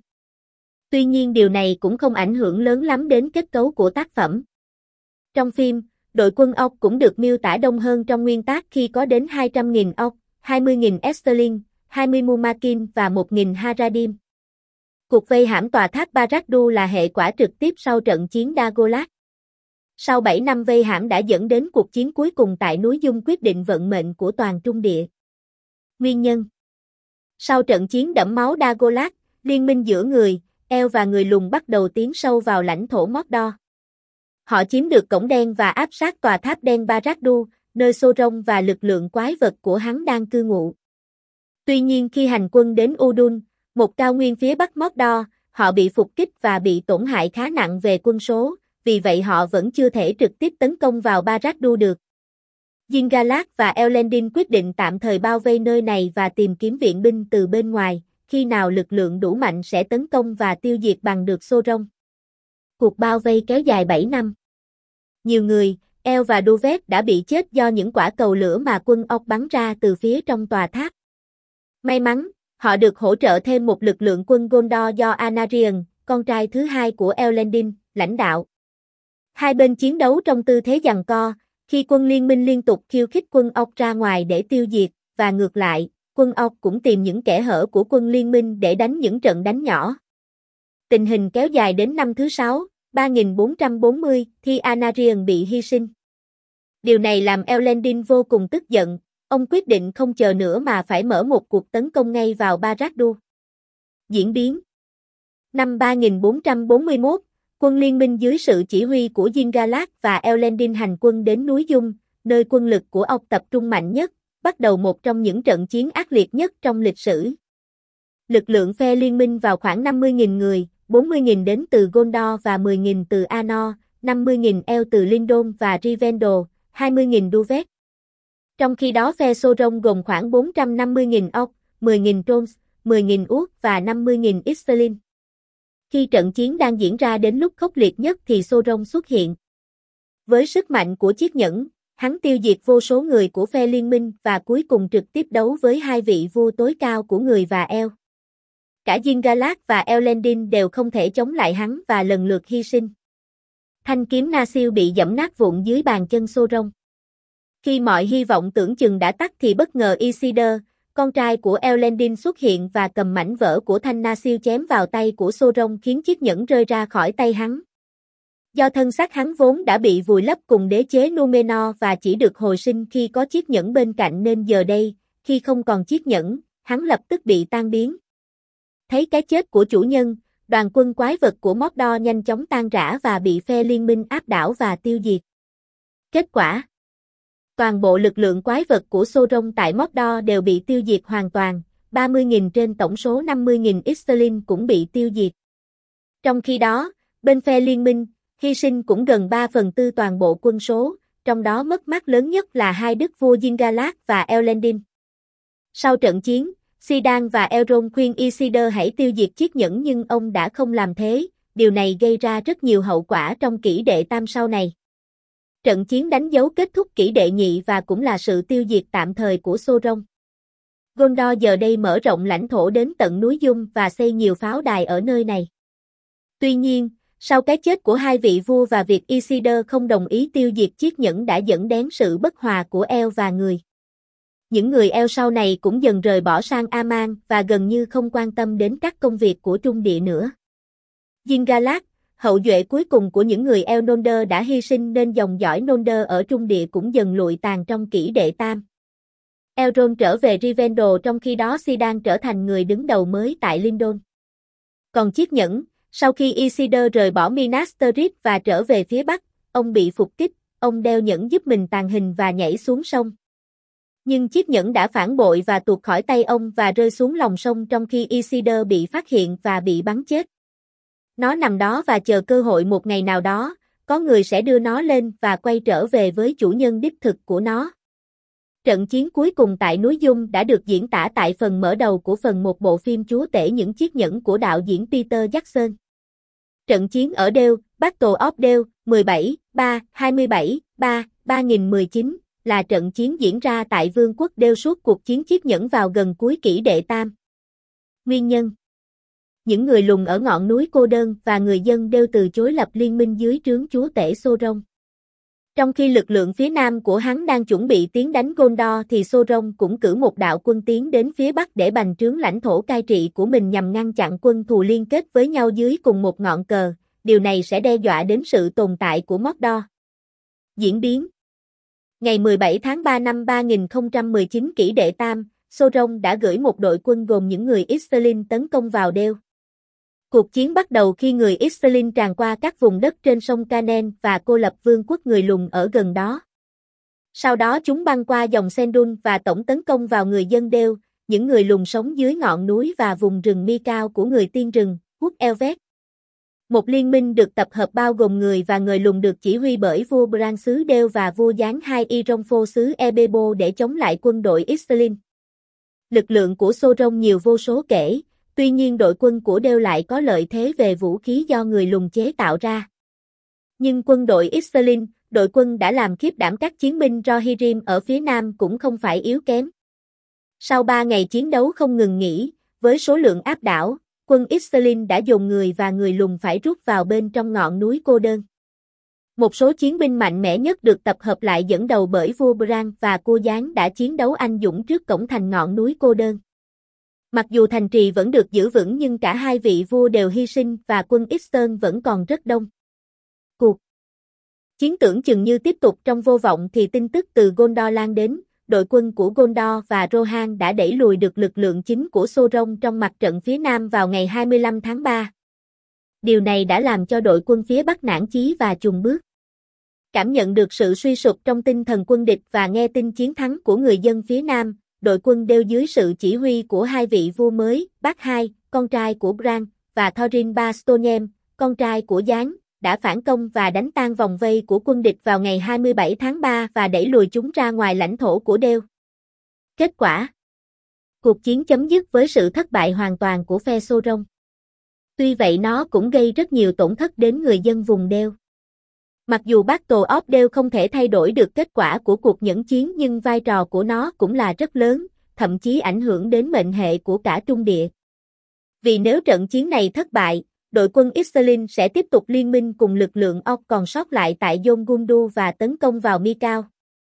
Tuy nhiên điều này cũng không ảnh hưởng lớn lắm đến kết cấu của tác phẩm. Trong phim, đội quân Orc cũng được miêu tả đông hơn trong nguyên tác khi có đến 200.000 Orc, 20.000 Esterling, 20 Mumakin và 1.000 Haradim. Cuộc vây hãm tòa tháp Barad-dûr là hệ quả trực tiếp sau trận chiến Dagorlad. Sau 7 năm vây hãm đã dẫn đến cuộc chiến cuối cùng tại núi Dung quyết định vận mệnh của toàn Trung Địa. Nguyên nhân: sau trận chiến đẫm máu Dagorlad, liên minh giữa người, Elf và người lùn bắt đầu tiến sâu vào lãnh thổ Mordor. Họ chiếm được cổng đen và áp sát tòa tháp đen Barad-dûr, nơi Sauron và lực lượng quái vật của hắn đang cư ngụ. Tuy nhiên khi hành quân đến Udun, một cao nguyên phía bắc Mordor, họ bị phục kích và bị tổn hại khá nặng về quân số, vì vậy họ vẫn chưa thể trực tiếp tấn công vào Barad-dûr được. Gil-galad và Elendil quyết định tạm thời bao vây nơi này và tìm kiếm viện binh từ bên ngoài, khi nào lực lượng đủ mạnh sẽ tấn công và tiêu diệt bằng được Sauron. Cuộc bao vây kéo dài 7 năm. Nhiều người, Elf và Duvet đã bị chết do những quả cầu lửa mà quân Orc bắn ra từ phía trong tòa tháp. May mắn, họ được hỗ trợ thêm một lực lượng quân Gondor do Anarion, con trai thứ hai của Elendil, lãnh đạo. Hai bên chiến đấu trong tư thế giằng co, khi quân liên minh liên tục khiêu khích quân Orc ra ngoài để tiêu diệt, và ngược lại, quân Orc cũng tìm những kẽ hở của quân liên minh để đánh những trận đánh nhỏ. Tình hình kéo dài đến năm thứ 6, 3440, thì Anarion bị hy sinh. Điều này làm Elendil vô cùng tức giận, ông quyết định không chờ nữa mà phải mở một cuộc tấn công ngay vào Barad-dûr. Diễn biến: năm 3441, quân liên minh dưới sự chỉ huy của Gil-galad và Elendil hành quân đến núi Dung, nơi quân lực của Orc tập trung mạnh nhất, bắt đầu một trong những trận chiến ác liệt nhất trong lịch sử. Lực lượng phe liên minh vào khoảng 50.000 người, 40.000 đến từ Gondor và 10.000 từ Anor, 50.000 Elf từ Lindon và Rivendell, 20.000 Duvet. Trong khi đó phe Sauron gồm khoảng 450.000 Orc, 10.000 Trolls, 10.000 Uruk và 50.000 Esterling. Khi trận chiến đang diễn ra đến lúc khốc liệt nhất thì Sauron xuất hiện. Với sức mạnh của chiếc nhẫn, hắn tiêu diệt vô số người của phe liên minh và cuối cùng trực tiếp đấu với hai vị vua tối cao của người và Elf. Cả Gil-galad và Elendil đều không thể chống lại hắn và lần lượt hy sinh. Thanh kiếm Narsil bị giẫm nát vụn dưới bàn chân Sauron. Khi mọi hy vọng tưởng chừng đã tắt thì bất ngờ Isildur, con trai của Elendil xuất hiện và cầm mảnh vỡ của thanh Narsil chém vào tay của Sauron khiến chiếc nhẫn rơi ra khỏi tay hắn. Do thân xác hắn vốn đã bị vùi lấp cùng đế chế Númenor và chỉ được hồi sinh khi có chiếc nhẫn bên cạnh nên giờ đây, khi không còn chiếc nhẫn, hắn lập tức bị tan biến. Thấy cái chết của chủ nhân, đoàn quân quái vật của Mordor nhanh chóng tan rã và bị phe liên minh áp đảo và tiêu diệt. Kết quả: toàn bộ lực lượng quái vật của Sauron tại Mordor đều bị tiêu diệt hoàn toàn, 30.000 trên tổng số 50.000 Esterling cũng bị tiêu diệt. Trong khi đó, bên phe liên minh, hy sinh cũng gần 3/4 toàn bộ quân số, trong đó mất mát lớn nhất là hai đức vua Gin-galad và Elendil. Sau trận chiến, Sidan và Elrond khuyên Isildur hãy tiêu diệt chiếc nhẫn nhưng ông đã không làm thế, điều này gây ra rất nhiều hậu quả trong kỷ đệ tam sau này. Trận chiến đánh dấu kết thúc kỷ đệ nhị và cũng là sự tiêu diệt tạm thời của Sauron. Gondor giờ đây mở rộng lãnh thổ đến tận núi Dung và xây nhiều pháo đài ở nơi này. Tuy nhiên, sau cái chết của hai vị vua và việc Isildur không đồng ý tiêu diệt chiếc nhẫn đã dẫn đến sự bất hòa của Eo và người. Những người Eo sau này cũng dần rời bỏ sang Aman và gần như không quan tâm đến các công việc của Trung Địa nữa. Gin-galad, hậu duệ cuối cùng của những người Eo Noldor đã hy sinh nên dòng dõi Noldor ở Trung Địa cũng dần lụi tàn trong kỷ đệ tam. Elrond trở về Rivendell trong khi đó Sidan trở thành người đứng đầu mới tại Lindon. Còn chiếc nhẫn, sau khi Isildur rời bỏ Minas Tirith và trở về phía Bắc, ông bị phục kích, ông đeo nhẫn giúp mình tàn hình và nhảy xuống sông. Nhưng chiếc nhẫn đã phản bội và tuột khỏi tay ông và rơi xuống lòng sông trong khi Isildur bị phát hiện và bị bắn chết. Nó nằm đó và chờ cơ hội một ngày nào đó, có người sẽ đưa nó lên và quay trở về với chủ nhân đích thực của nó. Trận chiến cuối cùng tại núi Dung đã được diễn tả tại phần mở đầu của phần 1 bộ phim Chúa tể những chiếc nhẫn của đạo diễn Peter Jackson. Trận chiến ở Dale, Battle of Dale, 17-3-27-3-3019, là trận chiến diễn ra tại Vương quốc Dale suốt cuộc chiến chiếc nhẫn vào gần cuối kỷ đệ tam. Nguyên nhân: những người lùn ở ngọn núi cô đơn và người dân Dale từ chối lập liên minh dưới trướng chúa tể Sauron. Trong khi lực lượng phía nam của hắn đang chuẩn bị tiến đánh Gondor thì Sauron cũng cử một đạo quân tiến đến phía bắc để bành trướng lãnh thổ cai trị của mình nhằm ngăn chặn quân thù liên kết với nhau dưới cùng một ngọn cờ, điều này sẽ đe dọa đến sự tồn tại của Mordor. Diễn biến: ngày 17 tháng 3 năm 3019 kỷ đệ tam, Sauron đã gửi một đội quân gồm những người Isserlin tấn công vào Dale. Cuộc chiến bắt đầu khi người Isserlin tràn qua các vùng đất trên sông Canen và cô lập vương quốc người lùn ở gần đó. Sau đó chúng băng qua dòng Sendun và tổng tấn công vào người dân Dale, những người lùn sống dưới ngọn núi và vùng rừng mi cao của người tiên rừng, quốc Elvet. Một liên minh được tập hợp bao gồm người và người lùn được chỉ huy bởi vua Bran xứ Dale và vua giáng hai Ironfo xứ Ebebo để chống lại quân đội Isserlin. Lực lượng của Sauron nhiều vô số kể. Tuy nhiên đội quân của Dale lại có lợi thế về vũ khí do người lùn chế tạo ra. Nhưng quân đội Isserlin, đội quân đã làm khiếp đảm các chiến binh Rohirrim ở phía nam cũng không phải yếu kém. Sau 3 ngày chiến đấu không ngừng nghỉ, với số lượng áp đảo, quân Isserlin đã dồn người và người lùn phải rút vào bên trong ngọn núi cô đơn. Một số chiến binh mạnh mẽ nhất được tập hợp lại dẫn đầu bởi vua Bran và cô giáng đã chiến đấu anh dũng trước cổng thành ngọn núi cô đơn. Mặc dù thành trì vẫn được giữ vững nhưng cả hai vị vua đều hy sinh và quân Eastern vẫn còn rất đông. Cuộc chiến tưởng chừng như tiếp tục trong vô vọng thì tin tức từ Gondor lan đến, đội quân của Gondor và Rohan đã đẩy lùi được lực lượng chính của Sauron trong mặt trận phía Nam vào ngày 25 tháng 3. Điều này đã làm cho đội quân phía Bắc nản chí và chùn bước. Cảm nhận được sự suy sụp trong tinh thần quân địch và nghe tin chiến thắng của người dân phía Nam, đội quân đều dưới sự chỉ huy của hai vị vua mới, Bác II, con trai của Bran, và Thorin Bastonhem, con trai của Giáng, đã phản công và đánh tan vòng vây của quân địch vào ngày 27 tháng 3 và đẩy lùi chúng ra ngoài lãnh thổ của Dale. Kết quả: cuộc chiến chấm dứt với sự thất bại hoàn toàn của phe Sauron. Tuy vậy nó cũng gây rất nhiều tổn thất đến người dân vùng Dale. Mặc dù Battle of Dale không thể thay đổi được kết quả của cuộc nhẫn chiến nhưng vai trò của nó cũng là rất lớn, thậm chí ảnh hưởng đến mệnh hệ của cả Trung Địa. Vì nếu trận chiến này thất bại, đội quân Isserlin sẽ tiếp tục liên minh cùng lực lượng Orc còn sót lại tại Dol Guldur và tấn công vào Mikau.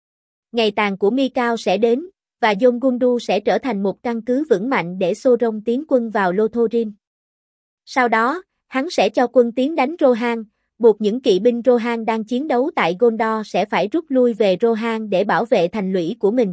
Ngày tàn của Mikau sẽ đến, và Dol Guldur sẽ trở thành một căn cứ vững mạnh để Sauron tiến quân vào Lothlorien. Sau đó, hắn sẽ cho quân tiến đánh Rohan, buộc những kỵ binh Rohan đang chiến đấu tại Gondor sẽ phải rút lui về Rohan để bảo vệ thành lũy của mình.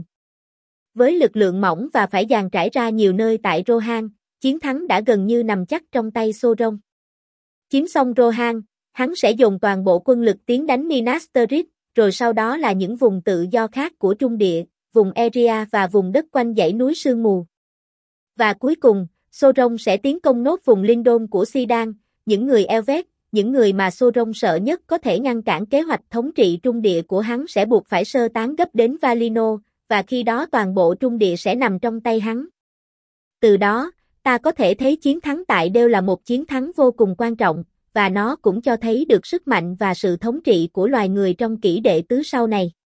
Với lực lượng mỏng và phải dàn trải ra nhiều nơi tại Rohan, chiến thắng đã gần như nằm chắc trong tay Sauron. Chiếm xong Rohan, hắn sẽ dồn toàn bộ quân lực tiến đánh Minas Tirith, rồi sau đó là những vùng tự do khác của Trung Địa, vùng Eria và vùng đất quanh dãy núi sương mù. Và cuối cùng, Sauron sẽ tiến công nốt vùng Lindon của Sidan, những người Elvet, những người mà Sauron sợ nhất có thể ngăn cản kế hoạch thống trị Trung Địa của hắn sẽ buộc phải sơ tán gấp đến Valinor, và khi đó toàn bộ Trung Địa sẽ nằm trong tay hắn. Từ đó, ta có thể thấy chiến thắng tại Đêu là một chiến thắng vô cùng quan trọng, và nó cũng cho thấy được sức mạnh và sự thống trị của loài người trong kỷ đệ tứ sau này.